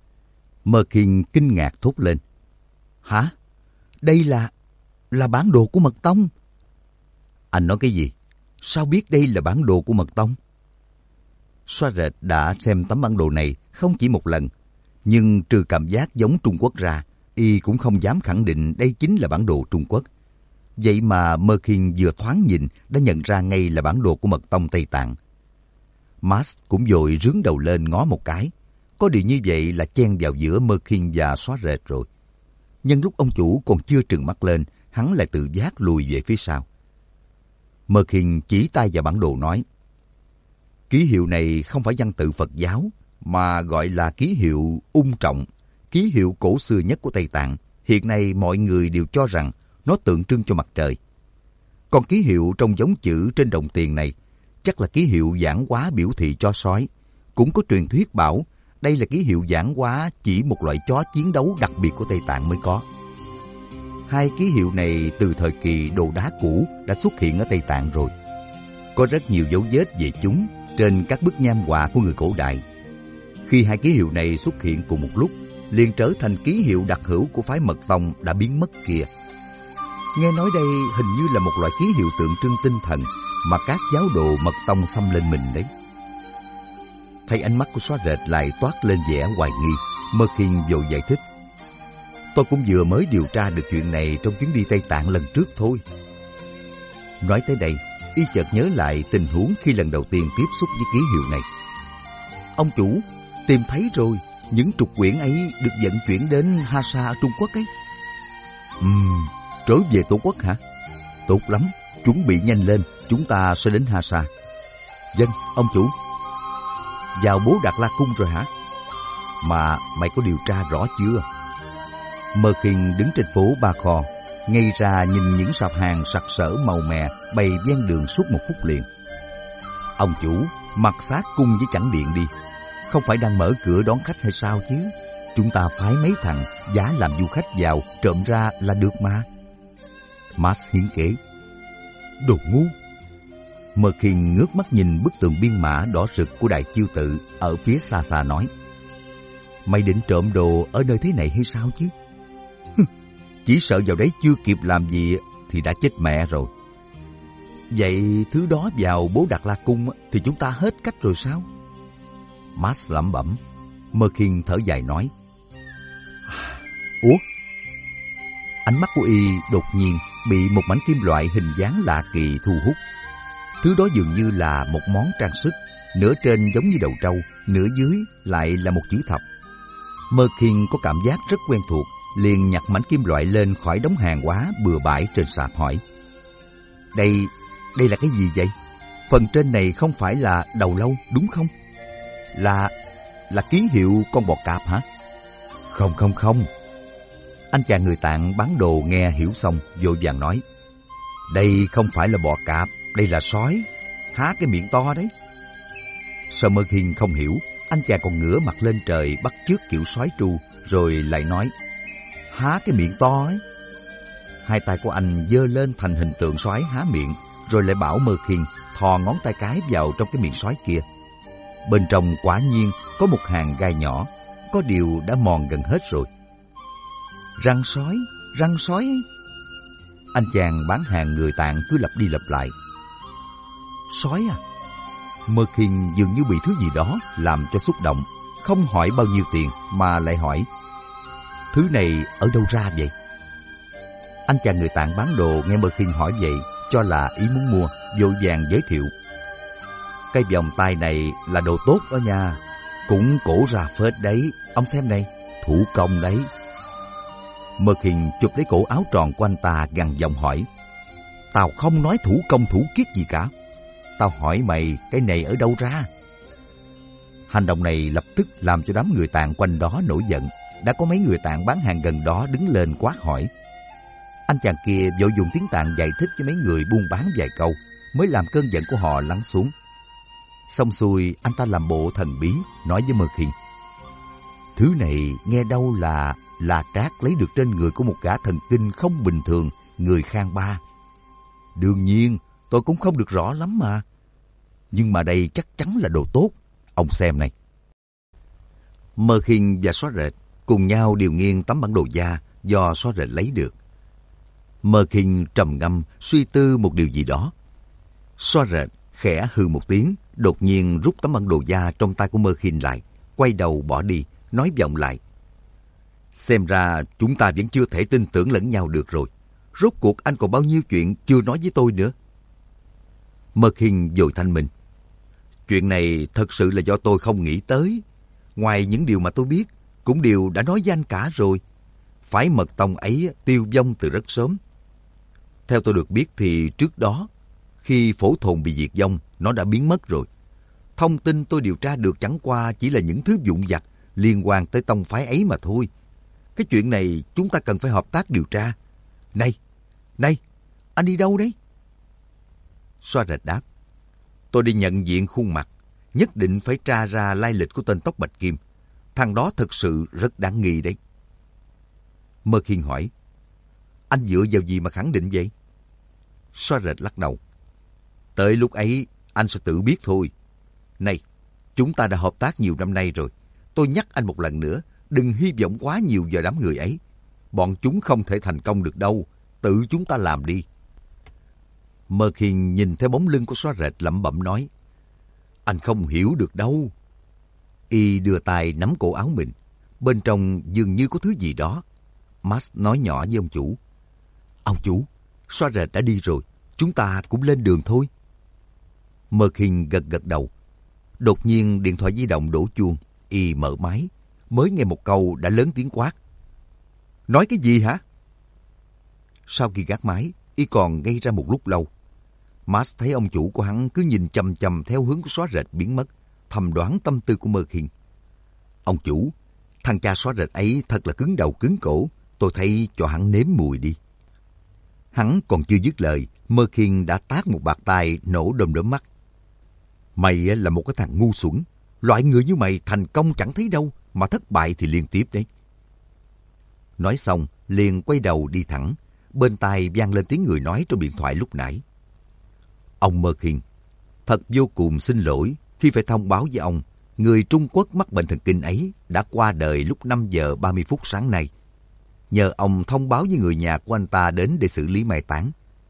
Mơ Khiên kinh ngạc thốt lên, hả? Đây là bản đồ của Mật Tông? Anh nói cái gì? Sao biết đây là bản đồ của Mật Tông? Xoa rệt đã xem tấm bản đồ này không chỉ một lần, nhưng trừ cảm giác giống Trung Quốc ra, y cũng không dám khẳng định đây chính là bản đồ Trung Quốc. Vậy mà Mơ Khiên vừa thoáng nhìn đã nhận ra ngay là bản đồ của Mật Tông Tây Tạng. Max cũng vội rướn đầu lên ngó một cái. Có điều như vậy là chen vào giữa Mơ Khiên và Xoa rệt rồi. Nhân lúc ông chủ còn chưa trừng mắt lên, hắn lại tự giác lùi về phía sau. Mơ Khiên chỉ tay vào bản đồ nói, ký hiệu này không phải văn tự Phật giáo, mà gọi là ký hiệu ung trọng, ký hiệu cổ xưa nhất của Tây Tạng. Hiện nay mọi người đều cho rằng nó tượng trưng cho mặt trời. Còn ký hiệu trong giống chữ trên đồng tiền này chắc là ký hiệu giảng hóa biểu thị chó sói. Cũng có truyền thuyết bảo đây là ký hiệu giảng hóa chỉ một loại chó chiến đấu đặc biệt của Tây Tạng mới có. Hai ký hiệu này từ thời kỳ đồ đá cũ đã xuất hiện ở Tây Tạng rồi. Có rất nhiều dấu vết về chúng trên các bức nham họa của người cổ đại. Khi hai ký hiệu này xuất hiện cùng một lúc, liền trở thành ký hiệu đặc hữu của phái Mật Tông đã biến mất kia. Nghe nói đây hình như là một loại ký hiệu tượng trưng tinh thần mà các giáo đồ Mật Tông xăm lên mình đấy. Thấy ánh mắt của Xoa rệt lại toát lên vẻ hoài nghi, Mơ Khiên vội giải thích, tôi cũng vừa mới điều tra được chuyện này trong chuyến đi Tây Tạng lần trước thôi. Nói tới đây, y chợt nhớ lại tình huống khi lần đầu tiên tiếp xúc với ký hiệu này. Ông chủ, tìm thấy rồi, những trục quyển ấy được vận chuyển đến Hasa ở Trung Quốc ấy. Trở về Tổ quốc hả? Tốt lắm, chuẩn bị nhanh lên, chúng ta sẽ đến Hasa. Vâng, ông chủ. Vào Bố Đạt La Cung rồi hả? Mà mày có điều tra rõ chưa? Mơ Khiên đứng trên phố Ba Kho, ngay ra nhìn những sạp hàng sặc sỡ màu mè bày ven đường suốt một phút liền. Ông chủ, mặc xác cung với chẳng điện đi. Không phải đang mở cửa đón khách hay sao chứ? Chúng ta phái mấy thằng giả làm du khách vào, trộm ra là được mà. Max hiến kế. Đồ ngu! Mơ Khiên ngước mắt nhìn bức tường biên mã đỏ rực của Đại Chiêu Tự ở phía xa xa nói, mày định trộm đồ ở nơi thế này hay sao chứ? Chỉ sợ vào đấy chưa kịp làm gì thì đã chết mẹ rồi. Vậy thứ đó vào Bố Đạt La Cung thì chúng ta hết cách rồi sao? Max lẩm bẩm. Mơ Khiên thở dài nói, ủa? Ánh mắt của y đột nhiên bị một mảnh kim loại hình dáng lạ kỳ thu hút. Thứ đó dường như là một món trang sức, nửa trên giống như đầu trâu, nửa dưới lại là một chữ thập. Mơ Khiên có cảm giác rất quen thuộc, liền nhặt mảnh kim loại lên khỏi đống hàng hóa bừa bãi trên sạp hỏi, Đây là cái gì vậy? Phần trên này không phải là đầu lâu đúng không? Là ký hiệu con bò cạp hả? Không, Anh chàng người Tạng bán đồ nghe hiểu xong, vội vàng nói: đây không phải là bọ cạp, đây là sói, há cái miệng to đấy. Sợ Mơ Khiên không hiểu, anh chàng còn ngửa mặt lên trời bắt chước kiểu sói tru, rồi lại nói: há cái miệng to ấy. Hai tay của anh giơ lên thành hình tượng sói há miệng, rồi lại bảo Mơ Khiên thò ngón tay cái vào trong cái miệng sói kia. Bên trong quả nhiên có một hàng gai nhỏ, có điều đã mòn gần hết rồi. Răng sói, răng sói. Anh chàng bán hàng người Tạng cứ lặp đi lặp lại. Sói à? Mơ Khiên dường như bị thứ gì đó làm cho xúc động, không hỏi bao nhiêu tiền mà lại hỏi: thứ này ở đâu ra vậy? Anh chàng người Tạng bán đồ nghe Mơ Khiên hỏi vậy, cho là ý muốn mua, vội vàng giới thiệu: cái vòng tay này là đồ tốt đó nha, cũng cổ ra phết đấy, ông xem này, thủ công đấy. Mơ Khiên chụp lấy cổ áo tròn của anh ta, gằn giọng hỏi: tao không nói thủ công thủ kiết gì cả, tao hỏi mày cái này ở đâu ra? Hành động này lập tức làm cho đám người Tạng quanh đó nổi giận. Đã có mấy người Tạng bán hàng gần đó đứng lên quát hỏi. Anh chàng kia vội dùng tiếng Tạng giải thích cho mấy người buôn bán vài câu, mới làm cơn giận của họ lắng xuống. Xong xuôi, anh ta làm bộ thần bí, nói với Mơ Khiên: thứ này nghe đâu là trác lấy được trên người của một gã thần kinh không bình thường, người Khang Ba. Đương nhiên, tôi cũng không được rõ lắm mà. Nhưng mà đây chắc chắn là đồ tốt. Ông xem này. Mơ Khiên và Xóa Rệt cùng nhau điều nghiên tấm bản đồ da do Xóa Rệt lấy được. Mơ Khiên trầm ngâm suy tư một điều gì đó. Xóa Rệt khẽ hừ một tiếng, đột nhiên rút tấm bản đồ da trong tay của Mơ Khiên lại, quay đầu bỏ đi, nói vọng lại: xem ra chúng ta vẫn chưa thể tin tưởng lẫn nhau được rồi. Rốt cuộc anh còn bao nhiêu chuyện chưa nói với tôi nữa. Mơ Khiên vội thanh minh: chuyện này thật sự là do tôi không nghĩ tới. Ngoài những điều mà tôi biết, cũng đều đã nói với anh cả rồi. Phái Mật Tông ấy tiêu vong từ rất sớm. Theo tôi được biết thì trước đó, khi Phổ Thồn bị diệt vong, nó đã biến mất rồi. Thông tin tôi điều tra được chẳng qua chỉ là những thứ vụn vặt liên quan tới tông phái ấy mà thôi. Cái chuyện này chúng ta cần phải hợp tác điều tra. Này, anh đi đâu đấy? Xóa Rệt đáp: tôi đi nhận diện khuôn mặt, nhất định phải tra ra lai lịch của tên tóc bạch kim. Thằng đó thực sự rất đáng nghi đấy. Mơ Khiên hỏi: anh dựa vào gì mà khẳng định vậy? Xóa Rệt lắc đầu: tới lúc ấy anh sẽ tự biết thôi. Này, chúng ta đã hợp tác nhiều năm nay rồi. Tôi nhắc anh một lần nữa, đừng hy vọng quá nhiều vào đám người ấy. Bọn chúng không thể thành công được đâu. Tự chúng ta làm đi. Mơ Khiên nhìn theo bóng lưng của Xóa Rệt lẩm bẩm nói: anh không hiểu được đâu. Y đưa tay nắm cổ áo mình. Bên trong dường như có thứ gì đó. Max nói nhỏ với ông chủ: ông chủ, Xóa Rệt đã đi rồi, chúng ta cũng lên đường thôi. Mơ Khiên gật gật đầu. Đột nhiên điện thoại di động đổ chuông. Y mở máy, mới nghe một câu đã lớn tiếng quát: nói cái gì hả? Sau khi gác máy, Y còn ngây ra một lúc lâu. Max thấy ông chủ của hắn cứ nhìn chằm chằm theo hướng của Xóa Rệt biến mất, thầm đoán tâm tư của Mơ Khiên. Ông chủ, thằng cha Xóa Rệt ấy thật là cứng đầu cứng cổ, tôi thấy cho hắn nếm mùi đi. Hắn còn chưa dứt lời, Mơ Khiên đã tát một bạt tai nổ đom đóm mắt. Mày là một cái thằng ngu xuẩn, loại người như mày thành công chẳng thấy đâu, mà thất bại thì liên tiếp đấy. Nói xong, liền quay đầu đi thẳng. Bên tai vang lên tiếng người nói trong điện thoại lúc nãy. Ông Mơ Khiên, thật vô cùng xin lỗi khi phải thông báo với ông, người Trung Quốc mắc bệnh thần kinh ấy đã qua đời lúc 5 giờ 30 phút sáng nay. Nhờ ông thông báo với người nhà của anh ta đến để xử lý mai táng.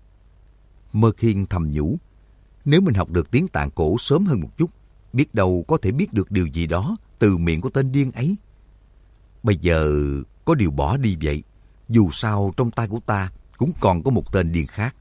Mơ Khiên thầm nhủ, nếu mình học được tiếng Tạng cổ sớm hơn một chút, biết đâu có thể biết được điều gì đó từ miệng của tên điên ấy. Bây giờ có điều bỏ đi vậy, dù sao trong tay của ta cũng còn có một tên điên khác.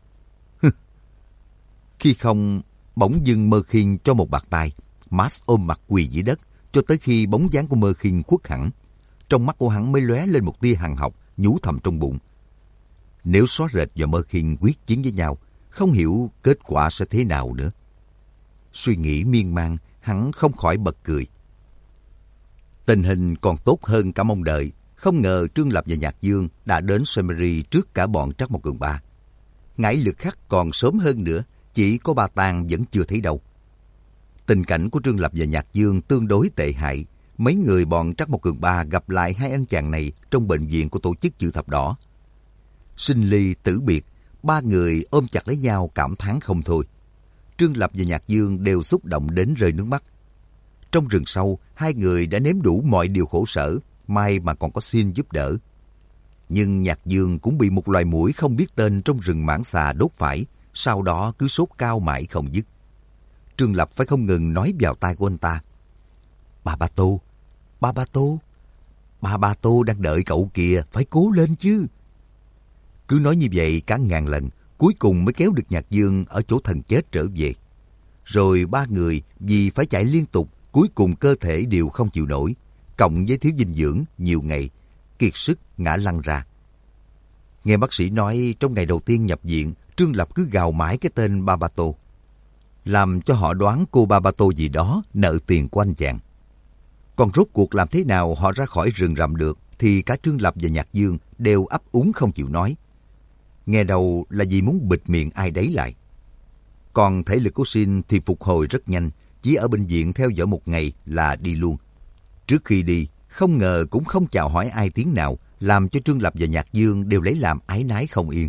Khi không, bỗng dưng Mơ Khiên cho một bạt tai. Max ôm mặt quỳ dưới đất cho tới khi bóng dáng của Mơ Khiên khuất hẳn. Trong mắt của hắn mới lóe lên một tia hằn học, nhủ thầm trong bụng. Nếu Xóa Rệt và Mơ Khiên quyết chiến với nhau, không hiểu kết quả sẽ thế nào nữa. Suy nghĩ miên man, hắn không khỏi bật cười. Tình hình còn tốt hơn cả mong đợi, Không ngờ Trương Lập và Nhạc Dương đã đến Semery trước cả bọn Trắc Mộc Cường Ba. Ngải Lực Khắc còn sớm hơn nữa, chỉ có Ba Tang vẫn chưa thấy đâu. Tình cảnh của Trương Lập và Nhạc Dương tương đối tệ hại. Mấy người bọn Trắc Mộc Cường Ba gặp lại hai anh chàng này trong bệnh viện của tổ chức Chữ Thập Đỏ. Sinh ly tử biệt, ba người ôm chặt lấy nhau cảm thán không thôi. Trương Lập và Nhạc Dương đều xúc động đến rơi nước mắt. Trong rừng sâu, hai người đã nếm đủ mọi điều khổ sở, may mà còn có xin giúp đỡ. Nhưng Nhạc Dương cũng bị một loài muỗi không biết tên trong rừng mãng xà đốt phải, sau đó cứ sốt cao mãi không dứt. Trương Lập phải không ngừng nói vào tai của anh ta. Ba Ba Tô, Ba Ba Tô, Ba Ba Tô đang đợi cậu kìa, phải cố lên chứ. Cứ nói như vậy cả ngàn lần, cuối cùng mới kéo được Nhạc Dương ở chỗ thần chết trở về. Rồi ba người vì phải chạy liên tục, cuối cùng cơ thể đều không chịu nổi, cộng với thiếu dinh dưỡng nhiều ngày, kiệt sức ngã lăn ra. Nghe bác sĩ nói trong ngày đầu tiên nhập viện, Trương Lập cứ gào mãi cái tên Ba Ba Tô, làm cho họ đoán cô Ba Ba Tô gì đó nợ tiền của anh chàng. Còn rốt cuộc làm thế nào họ ra khỏi rừng rậm được thì cả Trương Lập và Nhạc Dương đều ấp úng không chịu nói. Nghe đầu là vì muốn bịt miệng ai đấy lại. Còn thể lực của Sin thì phục hồi rất nhanh, chỉ ở bệnh viện theo dõi một ngày là đi luôn. Trước khi đi, không ngờ cũng không chào hỏi ai tiếng nào, làm cho Trương Lập và Nhạc Dương đều lấy làm áy náy không yên.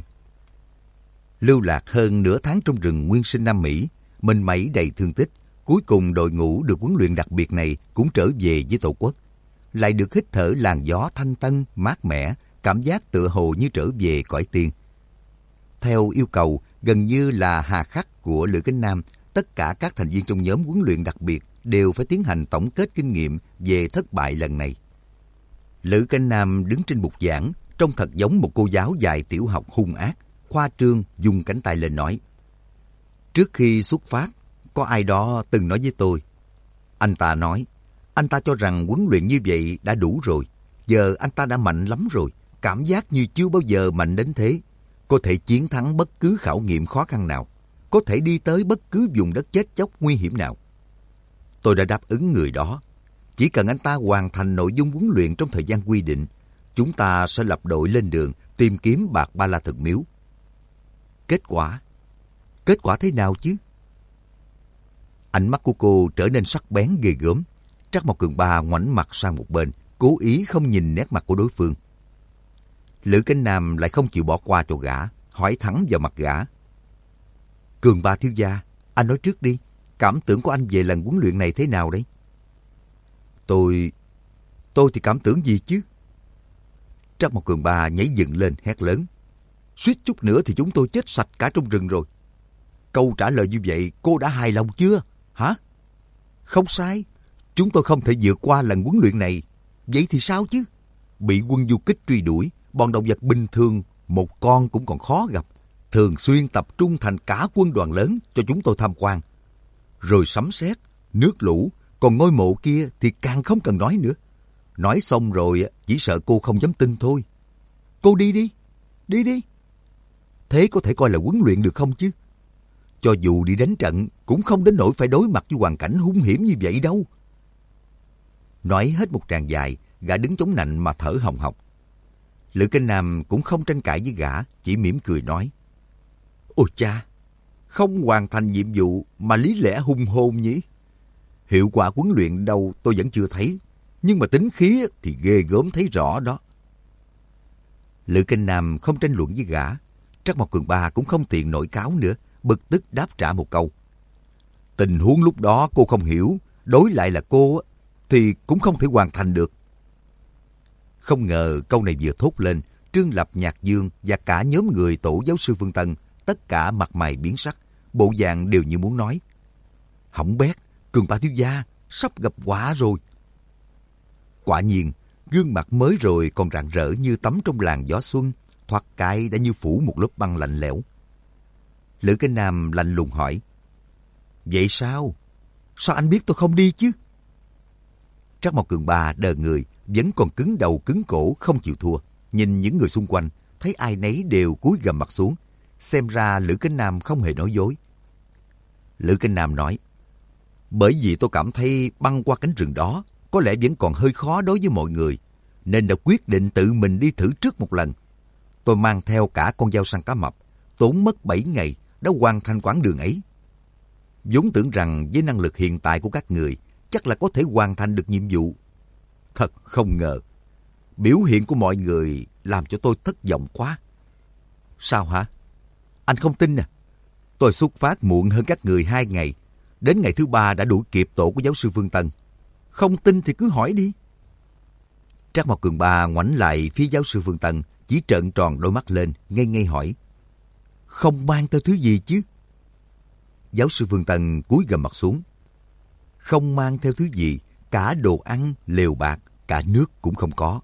Lưu lạc hơn nửa tháng trong rừng nguyên sinh Nam Mỹ, mình mẩy đầy thương tích, cuối cùng đội ngũ được huấn luyện đặc biệt này cũng trở về với Tổ quốc. Lại được hít thở làn gió thanh tân, mát mẻ, cảm giác tựa hồ như trở về cõi tiên. Theo yêu cầu gần như là hà khắc của Lữ Cánh Nam, tất cả các thành viên trong nhóm huấn luyện đặc biệt đều phải tiến hành tổng kết kinh nghiệm về thất bại lần này. Lữ Cánh Nam đứng trên bục giảng, trông thật giống một cô giáo dạy tiểu học hung ác, khoa trương dùng cánh tay lên nói. Trước khi xuất phát, có ai đó từng nói với tôi. Anh ta nói, anh ta cho rằng huấn luyện như vậy đã đủ rồi. Giờ anh ta đã mạnh lắm rồi, cảm giác như chưa bao giờ mạnh đến thế. Có thể chiến thắng bất cứ khảo nghiệm khó khăn nào, có thể đi tới bất cứ vùng đất chết chóc nguy hiểm nào. Tôi đã đáp ứng người đó. Chỉ cần anh ta hoàn thành nội dung huấn luyện trong thời gian quy định, chúng ta sẽ lập đội lên đường tìm kiếm bạc Ba La Thần Miếu. Kết quả thế nào chứ? Ánh mắt của cô trở nên sắc bén ghê gớm. Trắc Mộc Cường Ba ngoảnh mặt sang một bên, cố ý không nhìn nét mặt của đối phương. Lữ Cánh Nam lại không chịu bỏ qua cho gã, hỏi thẳng vào mặt gã. Cường Ba thiếu gia, anh nói trước đi, cảm tưởng của anh về lần huấn luyện này thế nào đấy? Tôi thì cảm tưởng gì chứ? Trắc Mộc Cường Ba nhảy dựng lên hét lớn. Suýt chút nữa thì chúng tôi chết sạch cả trong rừng rồi. Câu trả lời như vậy cô đã hài lòng chưa? Hả? Không sai, chúng tôi không thể vượt qua lần huấn luyện này. Vậy thì sao chứ? Bị quân du kích truy đuổi, bọn động vật bình thường một con cũng còn khó gặp. Thường xuyên tập trung thành cả quân đoàn lớn cho chúng tôi tham quan. Rồi sấm sét, nước lũ, còn ngôi mộ kia thì càng không cần nói nữa. Nói xong rồi chỉ sợ cô không dám tin thôi. Cô đi đi, đi đi. Thế có thể coi là huấn luyện được không chứ? Cho dù đi đánh trận cũng không đến nỗi phải đối mặt với hoàn cảnh hung hiểm như vậy đâu. Nói hết một tràng dài, gã đứng chống nạnh mà thở hồng hộc. Lữ Cánh Nam cũng không tranh cãi với gã, chỉ mỉm cười nói. Ôi cha, không hoàn thành nhiệm vụ mà lý lẽ hung hồn nhỉ? Hiệu quả huấn luyện đâu tôi vẫn chưa thấy, nhưng mà tính khí thì ghê gớm thấy rõ đó. Lữ Cánh Nam không tranh luận với gã. Trắc Mộc Cường Ba cũng không tiện nổi cáo nữa, bực tức đáp trả một câu. Tình huống lúc đó cô không hiểu, đối lại là cô thì cũng không thể hoàn thành được. Không ngờ câu này vừa thốt lên, Trương Lập, Nhạc Dương và cả nhóm người tổ giáo sư Phương Tân, tất cả mặt mày biến sắc, bộ dạng đều như muốn nói. Hỏng bét, Cường Ba thiếu gia, sắp gặp họa rồi. Quả nhiên, gương mặt mới rồi còn rạng rỡ như tắm trong làn gió xuân, thoạt cái đã như phủ một lớp băng lạnh lẽo. Lữ Cánh Nam lạnh lùng hỏi. Vậy sao? Sao anh biết tôi không đi chứ? Trắc Mộc Cường Ba đờ người, vẫn còn cứng đầu cứng cổ không chịu thua. Nhìn những người xung quanh, thấy ai nấy đều cúi gằm mặt xuống. Xem ra Lữ Cánh Nam không hề nói dối. Lữ Cánh Nam nói. Bởi vì tôi cảm thấy băng qua cánh rừng đó có lẽ vẫn còn hơi khó đối với mọi người. nên đã quyết định tự mình đi thử trước một lần. Tôi mang theo cả con dao săn cá mập, tốn mất 7 ngày đã hoàn thành quãng đường ấy. Vốn tưởng rằng với năng lực hiện tại của các người, chắc là có thể hoàn thành được nhiệm vụ. Thật không ngờ, biểu hiện của mọi người làm cho tôi thất vọng quá. Sao hả? Anh không tin à? Tôi xuất phát muộn hơn các người 2 ngày. Đến ngày thứ 3 đã đuổi kịp tổ của giáo sư Phương Tân. Không tin thì cứ hỏi đi. Trác Mộc Cường Ba ngoảnh lại phía giáo sư Phương Tân, chỉ trợn tròn đôi mắt lên, ngây ngây hỏi. Không mang theo thứ gì chứ? Giáo sư Phương Tân cúi gằm mặt xuống. Không mang theo thứ gì, cả đồ ăn, lều bạc, cả nước cũng không có.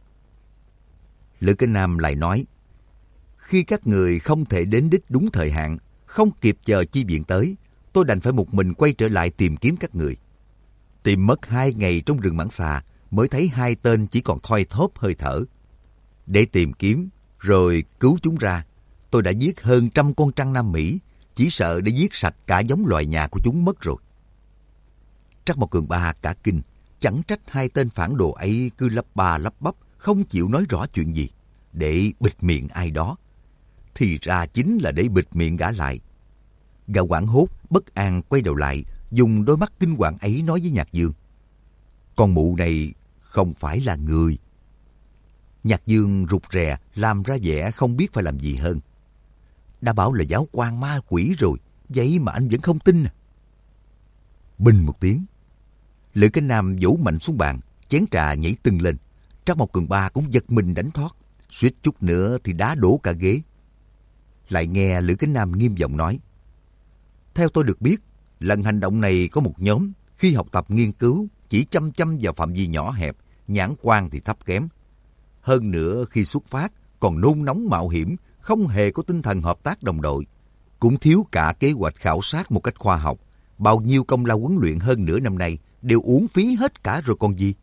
Lữ Kinh Nam lại nói, khi các người không thể đến đích đúng thời hạn, không kịp chờ chi viện tới, tôi đành phải một mình quay trở lại tìm kiếm các người. Tìm mất 2 ngày trong rừng Mãng Xà mới thấy 2 tên chỉ còn thoi thóp hơi thở. Để tìm kiếm, rồi cứu chúng ra, tôi đã giết hơn 100 con trăng Nam Mỹ, chỉ sợ để giết sạch cả giống loài nhà của chúng mất rồi. Trác Mộc Cường Ba cả kinh, chẳng trách 2 tên phản đồ ấy cứ lắp ba lắp bắp, không chịu nói rõ chuyện gì, để bịt miệng ai đó. Thì ra chính là để bịt miệng gã lại. Gã hoảng hốt, bất an quay đầu lại, dùng đôi mắt kinh hoàng ấy nói với Nhạc Dương. Con mụ này không phải là người. Nhạc Dương rụt rè, làm ra vẻ không biết phải làm gì hơn. Đã bảo là giáo quan ma quỷ rồi, vậy mà anh vẫn không tin à? Bình một tiếng, Lữ Kinh Nam vỗ mạnh xuống bàn, chén trà nhảy tưng lên. Trác Mộc Cường Ba cũng giật mình đánh thoát, suýt chút nữa thì đá đổ cả ghế. Lại nghe Lữ Kinh Nam nghiêm giọng nói. Theo tôi được biết, lần hành động này có một nhóm khi học tập nghiên cứu chỉ chăm chăm vào phạm vi nhỏ hẹp, nhãn quan thì thấp kém. Hơn nữa khi xuất phát còn nôn nóng mạo hiểm, không hề có tinh thần hợp tác đồng đội. Cũng thiếu cả kế hoạch khảo sát một cách khoa học. Bao nhiêu công lao huấn luyện hơn nửa năm nay đều uổng phí hết cả rồi còn gì.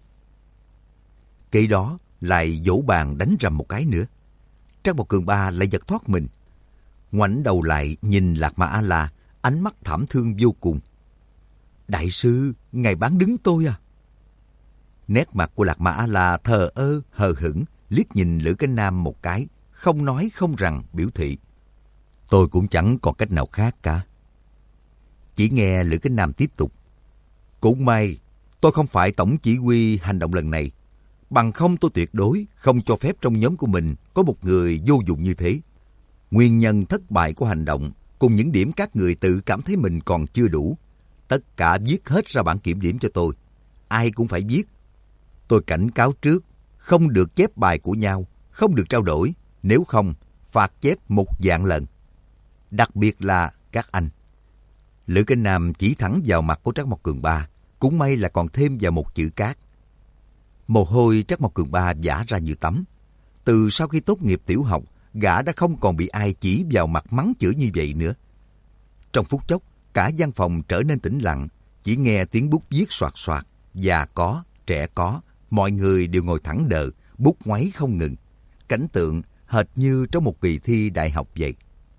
Kế đó lại vỗ bàn đánh rầm một cái nữa. Trác Mộc Cường Ba lại giật thoát mình. Ngoảnh đầu lại nhìn Lạc Ma A-la, ánh mắt thảm thương vô cùng. Đại sư, ngài bán đứng tôi à? Nét mặt của Lạc Ma A-la thờ ơ, hờ hững, liếc nhìn Lữ Kinh Nam một cái, không nói không rằng biểu thị. Tôi cũng chẳng còn cách nào khác cả. Chỉ nghe Lữ Kinh Nam tiếp tục. Cũng may, tôi không phải tổng chỉ huy hành động lần này. Bằng không tôi tuyệt đối không cho phép trong nhóm của mình có một người vô dụng như thế. Nguyên nhân thất bại của hành động cùng những điểm các người tự cảm thấy mình còn chưa đủ. Tất cả viết hết ra bản kiểm điểm cho tôi. Ai cũng phải viết. Tôi cảnh cáo trước, không được chép bài của nhau, không được trao đổi. Nếu không, phạt chép 1,000 lần. Đặc biệt là các anh. Lữ Kinh Nam chỉ thẳng vào mặt của Trác Mộc Cường Ba, cũng may là còn thêm vào một chữ cát. Mồ hôi Trác Mộc Cường Ba vã ra như tắm. Từ sau khi tốt nghiệp tiểu học, gã đã không còn bị ai chỉ vào mặt mắng chửi như vậy nữa. Trong phút chốc, cả gian phòng trở nên tĩnh lặng, chỉ nghe tiếng bút viết soạt soạt, già có, trẻ có, mọi người đều ngồi thẳng đờ, bút ngoáy không ngừng. Cảnh tượng hệt như trong một kỳ thi đại học vậy.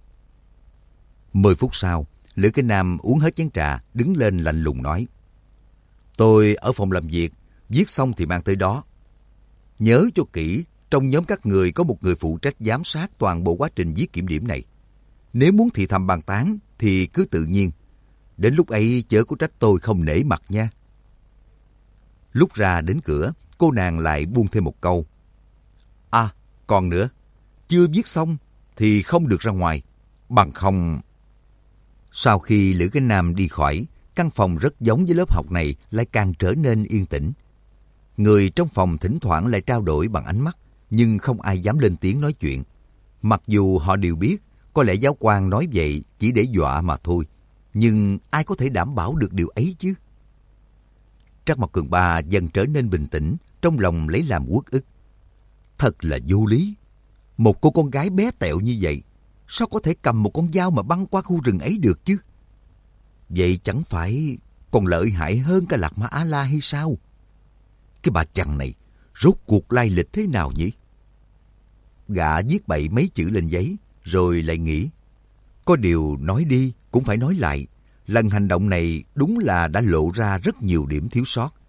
10 phút sau, Lữ Kinh Nam uống hết chén trà, đứng lên lạnh lùng nói. Tôi ở phòng làm việc, viết xong thì mang tới đó. Nhớ cho kỹ, trong nhóm các người có một người phụ trách giám sát toàn bộ quá trình viết kiểm điểm này. Nếu muốn thì thầm bàn tán thì cứ tự nhiên. Đến lúc ấy chớ có trách tôi không nể mặt nha. Lúc ra đến cửa, cô nàng lại buông thêm một câu. À, còn nữa, chưa viết xong thì không được ra ngoài, bằng không... Sau khi Lữ Kinh Nam đi khỏi, căn phòng rất giống với lớp học này lại càng trở nên yên tĩnh. Người trong phòng thỉnh thoảng lại trao đổi bằng ánh mắt, nhưng không ai dám lên tiếng nói chuyện. Mặc dù họ đều biết, có lẽ giáo quan nói vậy chỉ để dọa mà thôi. Nhưng ai có thể đảm bảo được điều ấy chứ? Trác Mộc Cường Ba dần trở nên bình tĩnh, trong lòng lấy làm uất ức. Thật là vô lý. Một cô con gái bé tẹo như vậy, sao có thể cầm một con dao mà băng qua khu rừng ấy được chứ? Vậy chẳng phải còn lợi hại hơn cả Lạc Ma A-la hay sao? Cái bà chằn này, rốt cuộc lai lịch thế nào nhỉ? Gã viết bậy mấy chữ lên giấy, rồi lại nghĩ. Có điều nói đi, cũng phải nói lại. Lần hành động này đúng là đã lộ ra rất nhiều điểm thiếu sót.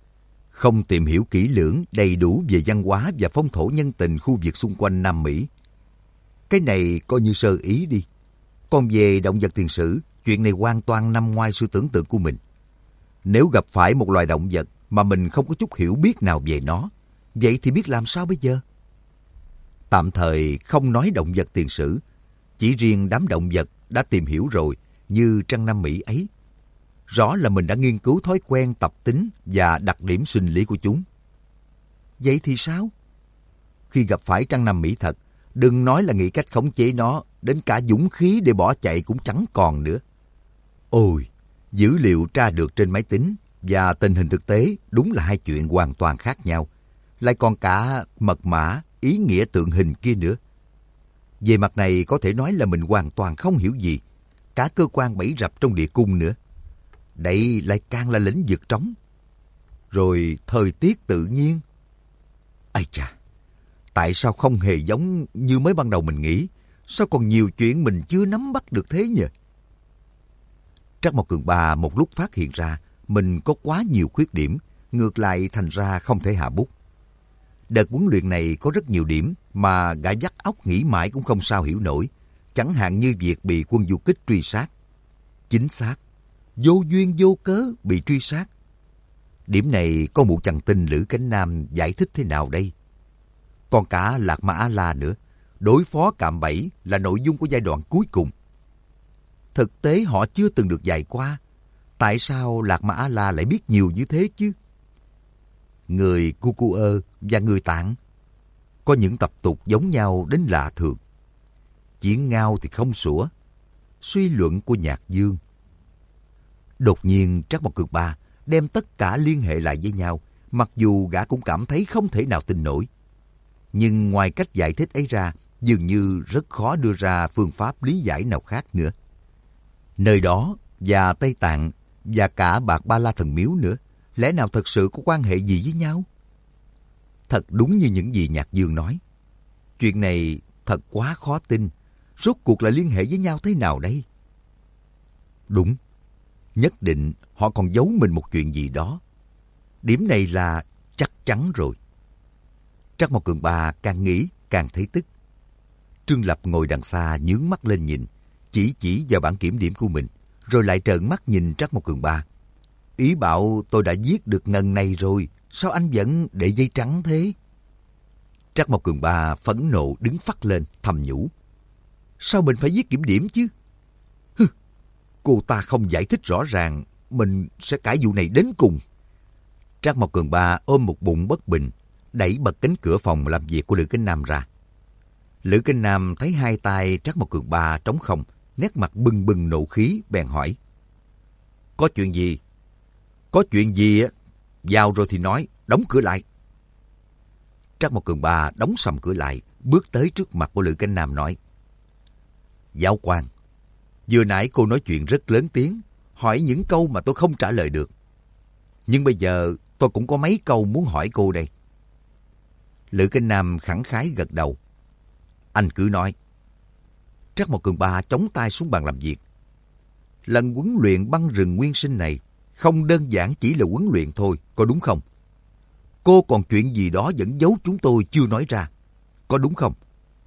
Không tìm hiểu kỹ lưỡng đầy đủ về văn hóa và phong thổ nhân tình khu vực xung quanh Nam Mỹ. Cái này coi như sơ ý đi. Còn về động vật tiền sử, chuyện này hoàn toàn nằm ngoài sự tưởng tượng của mình. Nếu gặp phải một loài động vật mà mình không có chút hiểu biết nào về nó, vậy thì biết làm sao bây giờ? Tạm thời không nói động vật tiền sử, chỉ riêng đám động vật đã tìm hiểu rồi như trăng Nam Mỹ ấy. Rõ là mình đã nghiên cứu thói quen, tập tính và đặc điểm sinh lý của chúng. Vậy thì sao? Khi gặp phải trăng Nam Mỹ thật, đừng nói là nghĩ cách khống chế nó, đến cả dũng khí để bỏ chạy cũng chẳng còn nữa. Ôi, dữ liệu tra được trên máy tính và tình hình thực tế đúng là hai chuyện hoàn toàn khác nhau. Lại còn cả mật mã, ý nghĩa tượng hình kia nữa. Về mặt này có thể nói là mình hoàn toàn không hiểu gì. Cả cơ quan bẫy rập trong địa cung nữa. Đây lại càng là lĩnh vực trống. Rồi thời tiết tự nhiên. Ây chà, tại sao không hề giống như mới ban đầu mình nghĩ? Sao còn nhiều chuyện mình chưa nắm bắt được thế nhỉ? Trắc Mộc Cường Ba một lúc phát hiện ra mình có quá nhiều khuyết điểm, ngược lại thành ra không thể hạ bút. Đợt huấn luyện này có rất nhiều điểm mà gã vắt óc nghĩ mãi cũng không sao hiểu nổi. Chẳng hạn như việc bị quân du kích truy sát. Chính xác, vô duyên vô cớ bị truy sát. Điểm này có mụ chằn tinh Lữ Cánh Nam giải thích thế nào đây? Còn cả Lạc Ma A-la nữa, đối phó cạm bẫy là nội dung của giai đoạn cuối cùng. Thực tế họ chưa từng được dạy qua. Tại sao Lạc Ma A-la lại biết nhiều như thế chứ? Người Cu-cu-ơ và người Tạng có những tập tục giống nhau đến lạ thường. Chiến ngao thì không sủa. Suy luận của Nhạc Dương. Đột nhiên Trắc Mộc Cường Ba đem tất cả liên hệ lại với nhau, mặc dù gã cũng cảm thấy không thể nào tin nổi. Nhưng ngoài cách giải thích ấy ra, dường như rất khó đưa ra phương pháp lý giải nào khác nữa. Nơi đó và Tây Tạng và cả Bạc Ba La Thần Miếu nữa, lẽ nào thật sự có quan hệ gì với nhau? Thật đúng như những gì Nhạc Dương nói. Chuyện này thật quá khó tin. Rốt cuộc là liên hệ với nhau thế nào đây? Đúng, nhất định họ còn giấu mình một chuyện gì đó. Điểm này là chắc chắn rồi. Trắc Mộc Cường Ba càng nghĩ càng thấy tức. Trương Lập ngồi đằng xa nhướng mắt lên nhìn, chỉ vào bảng kiểm điểm của mình, rồi lại trợn mắt nhìn Trắc Mộc Cường Ba. Ý bảo tôi đã viết được ngần này rồi, sao anh vẫn để dây trắng thế? Trắc Mộc Cường Ba phẫn nộ đứng phắt lên, thầm nhủ. Sao mình phải viết kiểm điểm chứ? Hừ, cô ta không giải thích rõ ràng, mình sẽ cãi vụ này đến cùng. Trắc Mộc Cường Ba ôm một bụng bất bình, đẩy bật cánh cửa phòng làm việc của Lữ Cánh Nam ra. Lữ Cánh Nam thấy hai tay Trắc Mộc Cường Ba trống không, nét mặt bừng bừng nộ khí, bèn hỏi. Có chuyện gì? Có chuyện gì á? Vào rồi thì nói, đóng cửa lại. Trắc Mộc Cường Ba đóng sầm cửa lại, bước tới trước mặt của Lữ Cánh Nam nói. Giáo quan, vừa nãy cô nói chuyện rất lớn tiếng, hỏi những câu mà tôi không trả lời được. Nhưng bây giờ tôi cũng có mấy câu muốn hỏi cô đây. Lữ Cánh Nam khẳng khái gật đầu. Anh cứ nói. Trắc Mộc Cường Ba chống tay xuống bàn làm việc. Lần huấn luyện băng rừng nguyên sinh này không đơn giản chỉ là huấn luyện thôi, có đúng không? Cô còn chuyện gì đó vẫn giấu chúng tôi chưa nói ra, có đúng không?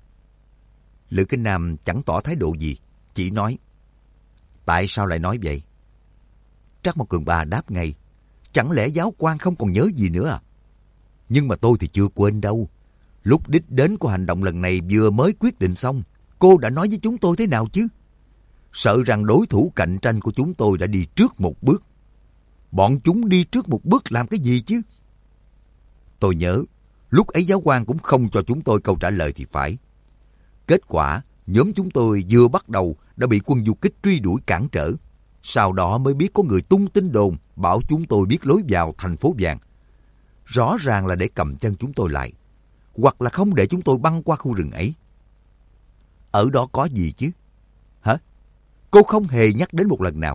Lữ Cánh Nam chẳng tỏ thái độ gì, chỉ nói. Tại sao lại nói vậy? Trắc Mộc Cường Ba đáp ngay. Chẳng lẽ giáo quan không còn nhớ gì nữa à? Nhưng mà tôi thì chưa quên đâu. Lúc đích đến của hành động lần này vừa mới quyết định xong, cô đã nói với chúng tôi thế nào chứ? Sợ rằng đối thủ cạnh tranh của chúng tôi đã đi trước một bước. Bọn chúng đi trước một bước làm cái gì chứ? Tôi nhớ, lúc ấy giáo quan cũng không cho chúng tôi câu trả lời thì phải. Kết quả, nhóm chúng tôi vừa bắt đầu đã bị quân du kích truy đuổi cản trở. Sau đó mới biết có người tung tin đồn bảo chúng tôi biết lối vào thành phố vàng. Rõ ràng là để cầm chân chúng tôi lại, hoặc là không để chúng tôi băng qua khu rừng ấy. Ở đó có gì chứ? Hả? Cô không hề nhắc đến một lần nào.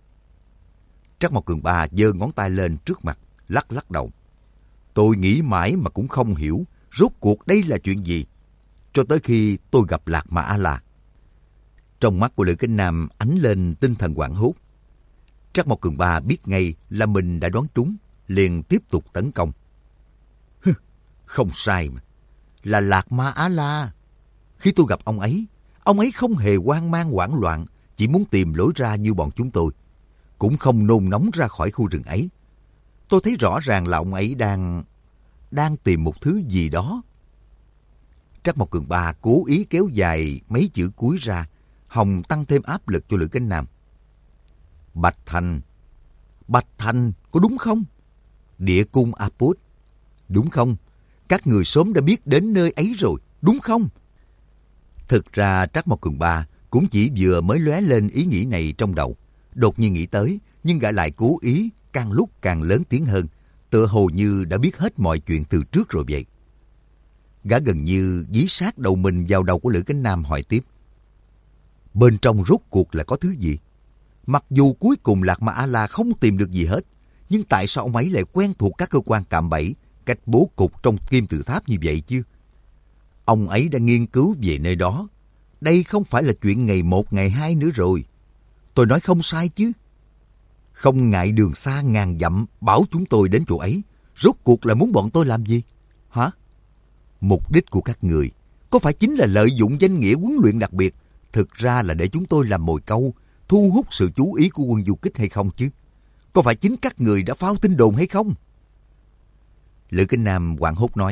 Trắc Mộc Cường Ba giơ ngón tay lên trước mặt, lắc lắc đầu. Tôi nghĩ mãi mà cũng không hiểu rốt cuộc đây là chuyện gì, cho tới khi tôi gặp Lạc Ma A-la. Trong mắt của Lữ Cánh Nam ánh lên tinh thần hoảng hốt. Trắc Mộc Cường Ba biết ngay là mình đã đoán trúng, liền tiếp tục tấn công. Không sai mà, là Lạc Ma Á La. Khi tôi gặp ông ấy không hề hoang mang hoảng loạn, chỉ muốn tìm lối ra như bọn chúng tôi. Cũng không nôn nóng ra khỏi khu rừng ấy. Tôi thấy rõ ràng là ông ấy đang tìm một thứ gì đó. Trắc Mộc Cường Ba cố ý kéo dài mấy chữ cuối ra, hòng tăng thêm áp lực cho Lữ Cánh Nam. Bạch Thành, có đúng không? Địa cung Aput, đúng không? Các người sớm đã biết đến nơi ấy rồi, đúng không? Thực ra Trắc Mộc Cường Ba cũng chỉ vừa mới lóe lên ý nghĩ này trong đầu. Đột nhiên nghĩ tới, nhưng gã lại cố ý càng lúc càng lớn tiếng hơn, tựa hồ như đã biết hết mọi chuyện từ trước rồi vậy. Gã gần như dí sát đầu mình vào đầu của Lữ Cánh Nam hỏi tiếp. Bên trong rốt cuộc là có thứ gì? Mặc dù cuối cùng Lạc Ma A-la không tìm được gì hết, nhưng tại sao ông ấy lại quen thuộc các cơ quan cạm bẫy, cách bố cục trong kim tự tháp như vậy chứ? Ông ấy đã nghiên cứu về nơi đó. Đây không phải là chuyện ngày 1, ngày 2 nữa rồi. Tôi nói không sai chứ. Không ngại đường xa ngàn dặm bảo chúng tôi đến chỗ ấy. Rốt cuộc là muốn bọn tôi làm gì? Hả? Mục đích của các người có phải chính là lợi dụng danh nghĩa huấn luyện đặc biệt, thực ra là để chúng tôi làm mồi câu, thu hút sự chú ý của quân du kích hay không chứ? Có phải chính các người đã phao tin đồn hay không? Lữ Cánh Nam hoảng hốt nói.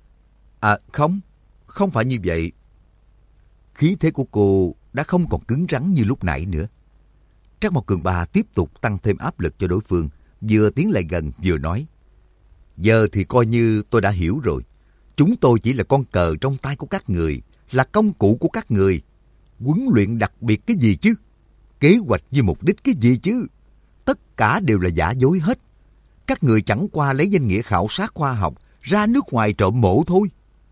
Không phải như vậy. Khí thế của cô đã không còn cứng rắn như lúc nãy nữa. Trắc Mộc Cường Ba tiếp tục tăng thêm áp lực cho đối phương, vừa tiến lại gần vừa nói. Giờ thì coi như tôi đã hiểu rồi. Chúng tôi chỉ là con cờ trong tay của các người, là công cụ của các người. Huấn luyện đặc biệt cái gì chứ? Kế hoạch với mục đích cái gì chứ? Tất cả đều là giả dối hết. Các người chẳng qua lấy danh nghĩa khảo sát khoa học ra nước ngoài trộm mộ thôi.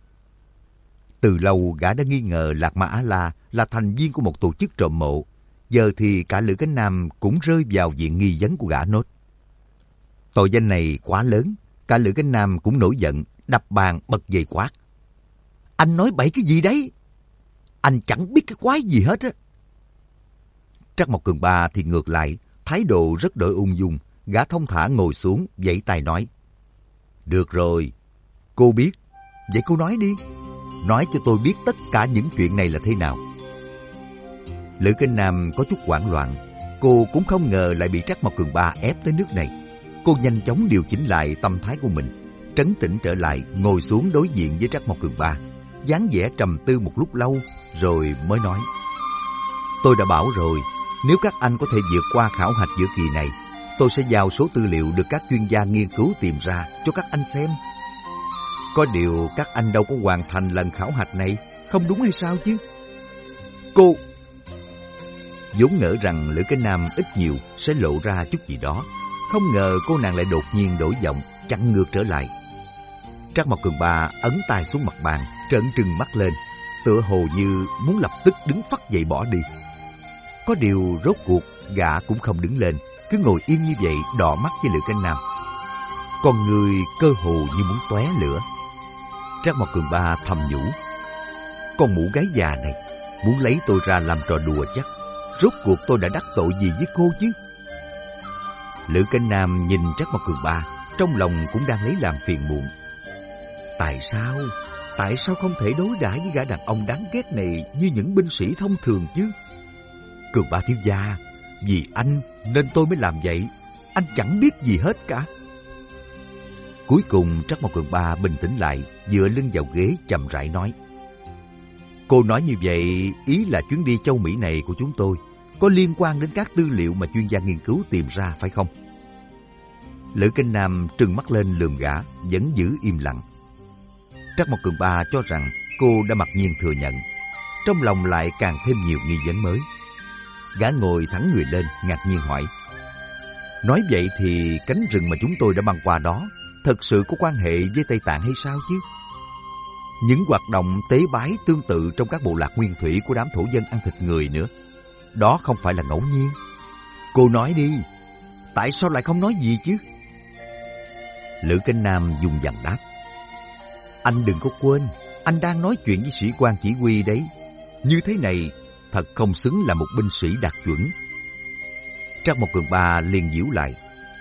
Từ lâu gã đã nghi ngờ Lạc Ma Á-la là thành viên của một tổ chức trộm mộ. Giờ thì cả Lữ Cánh Nam cũng rơi vào diện nghi vấn của gã nốt. Tội danh này quá lớn, cả Lữ Cánh Nam cũng nổi giận, đập bàn bật dậy quát. Anh nói bậy cái gì đấy? Anh chẳng biết cái quái gì hết á. Trắc Mộc Cường Ba thì ngược lại, thái độ rất đổi ung dung. Gã thông thả ngồi xuống, vẫy tay nói. Được rồi, cô biết, vậy cô nói đi. Nói cho tôi biết tất cả những chuyện này là thế nào. Lữ Cánh Nam có chút hoảng loạn. Cô cũng không ngờ lại bị Trắc Mộc Cường Ba ép tới nước này. Cô nhanh chóng điều chỉnh lại tâm thái của mình, trấn tĩnh trở lại, ngồi xuống đối diện với Trắc Mộc Cường Ba, dáng vẻ trầm tư một lúc lâu, rồi mới nói. Tôi đã bảo rồi, nếu các anh có thể vượt qua khảo hạch giữa kỳ này, tôi sẽ giao số tư liệu được các chuyên gia nghiên cứu tìm ra cho các anh xem. Có điều các anh đâu có hoàn thành lần khảo hạch này, không đúng hay sao chứ? Cô vốn ngỡ rằng Lữ Cánh Nam ít nhiều sẽ lộ ra chút gì đó, không ngờ cô nàng lại đột nhiên đổi giọng, chặn ngược trở lại. Trắc Mộc Cường Ba ấn tay xuống mặt bàn, trợn trừng mắt lên, tựa hồ như muốn lập tức đứng phắt dậy bỏ đi. Có điều rốt cuộc gã cũng không đứng lên, cứ ngồi yên như vậy đỏ mắt với Lữ Cánh Nam. Con người cơ hồ như muốn tóe lửa. Trắc Mộc Cường Ba thầm nhủ. Con mụ gái già này muốn lấy tôi ra làm trò đùa chắc. Rốt cuộc tôi đã đắc tội gì với cô chứ? Lữ Cánh Nam nhìn Trắc Mộc Cường Ba, trong lòng cũng đang lấy làm phiền muộn. Tại sao không thể đối đãi với gã đàn ông đáng ghét này như những binh sĩ thông thường chứ? Cường Ba thiếu gia, vì anh nên tôi mới làm vậy. Anh chẳng biết gì hết cả. Cuối cùng Trắc Mộc Cường Ba bình tĩnh lại, dựa lưng vào ghế chậm rãi nói. Cô nói như vậy, ý là chuyến đi châu Mỹ này của chúng tôi có liên quan đến các tư liệu mà chuyên gia nghiên cứu tìm ra phải không? Lữ Cánh Nam trừng mắt lên lườm gã, vẫn giữ im lặng. Trắc Mộc Cường Ba cho rằng cô đã mặc nhiên thừa nhận, trong lòng lại càng thêm nhiều nghi vấn mới. Gã ngồi thẳng người lên, ngạc nhiên hỏi. Nói vậy thì cánh rừng mà chúng tôi đã băng qua đó thật sự có quan hệ với Tây Tạng hay sao chứ? Những hoạt động tế bái tương tự trong các bộ lạc nguyên thủy của đám thổ dân ăn thịt người nữa. Đó không phải là ngẫu nhiên. Cô nói đi, tại sao lại không nói gì chứ? Lữ Cánh Nam dùng dằn đáp. Anh đừng có quên, anh đang nói chuyện với sĩ quan chỉ huy đấy. Như thế này thật không xứng là một binh sĩ đạt chuẩn. Trắc Mộc Cường Ba liền giễu lại.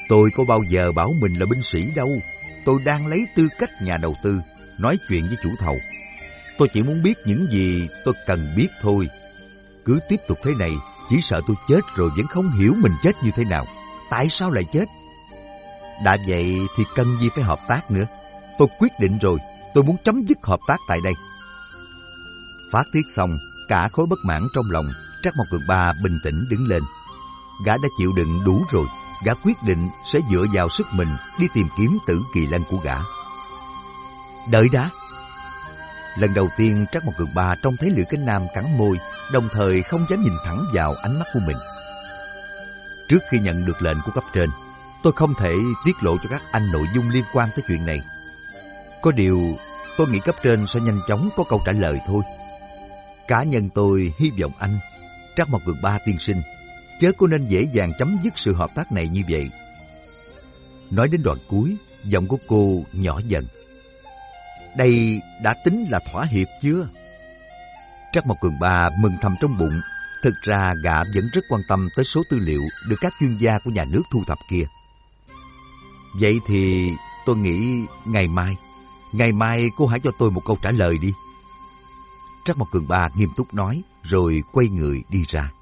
Tôi có bao giờ bảo mình là binh sĩ đâu. Tôi đang lấy tư cách nhà đầu tư, nói chuyện với chủ thầu. Tôi chỉ muốn biết những gì tôi cần biết thôi. Cứ tiếp tục thế này, chỉ sợ tôi chết rồi vẫn không hiểu mình chết như thế nào. Tại sao lại chết? Đã vậy thì cần gì phải hợp tác nữa. Tôi quyết định rồi, tôi muốn chấm dứt hợp tác tại đây. Phát tiết xong, cả khối bất mãn trong lòng, Trác Mộc Cường Ba bình tĩnh đứng lên. Gã đã chịu đựng đủ rồi, gã quyết định sẽ dựa vào sức mình đi tìm kiếm Tử Kỳ Lân của gã. Đợi đã! Lần đầu tiên Trác Mộc Cường Ba trông thấy Lữ Cánh Nam cắn môi, đồng thời không dám nhìn thẳng vào ánh mắt của mình. Trước khi nhận được lệnh của cấp trên, tôi không thể tiết lộ cho các anh nội dung liên quan tới chuyện này. Có điều, tôi nghĩ cấp trên sẽ nhanh chóng có câu trả lời thôi. Cá nhân tôi hy vọng anh, Trác Mộc Cường Ba tiên sinh, chớ có nên dễ dàng chấm dứt sự hợp tác này như vậy. Nói đến đoạn cuối, giọng của cô nhỏ dần. Đây đã tính là thỏa hiệp chưa? Trác Mộc Cường Ba mừng thầm trong bụng. Thực ra gã vẫn rất quan tâm tới số tư liệu được các chuyên gia của nhà nước thu thập kia. Vậy thì tôi nghĩ ngày mai cô hãy cho tôi một câu trả lời đi. Trác Mộc Cường Ba nghiêm túc nói, rồi quay người đi ra.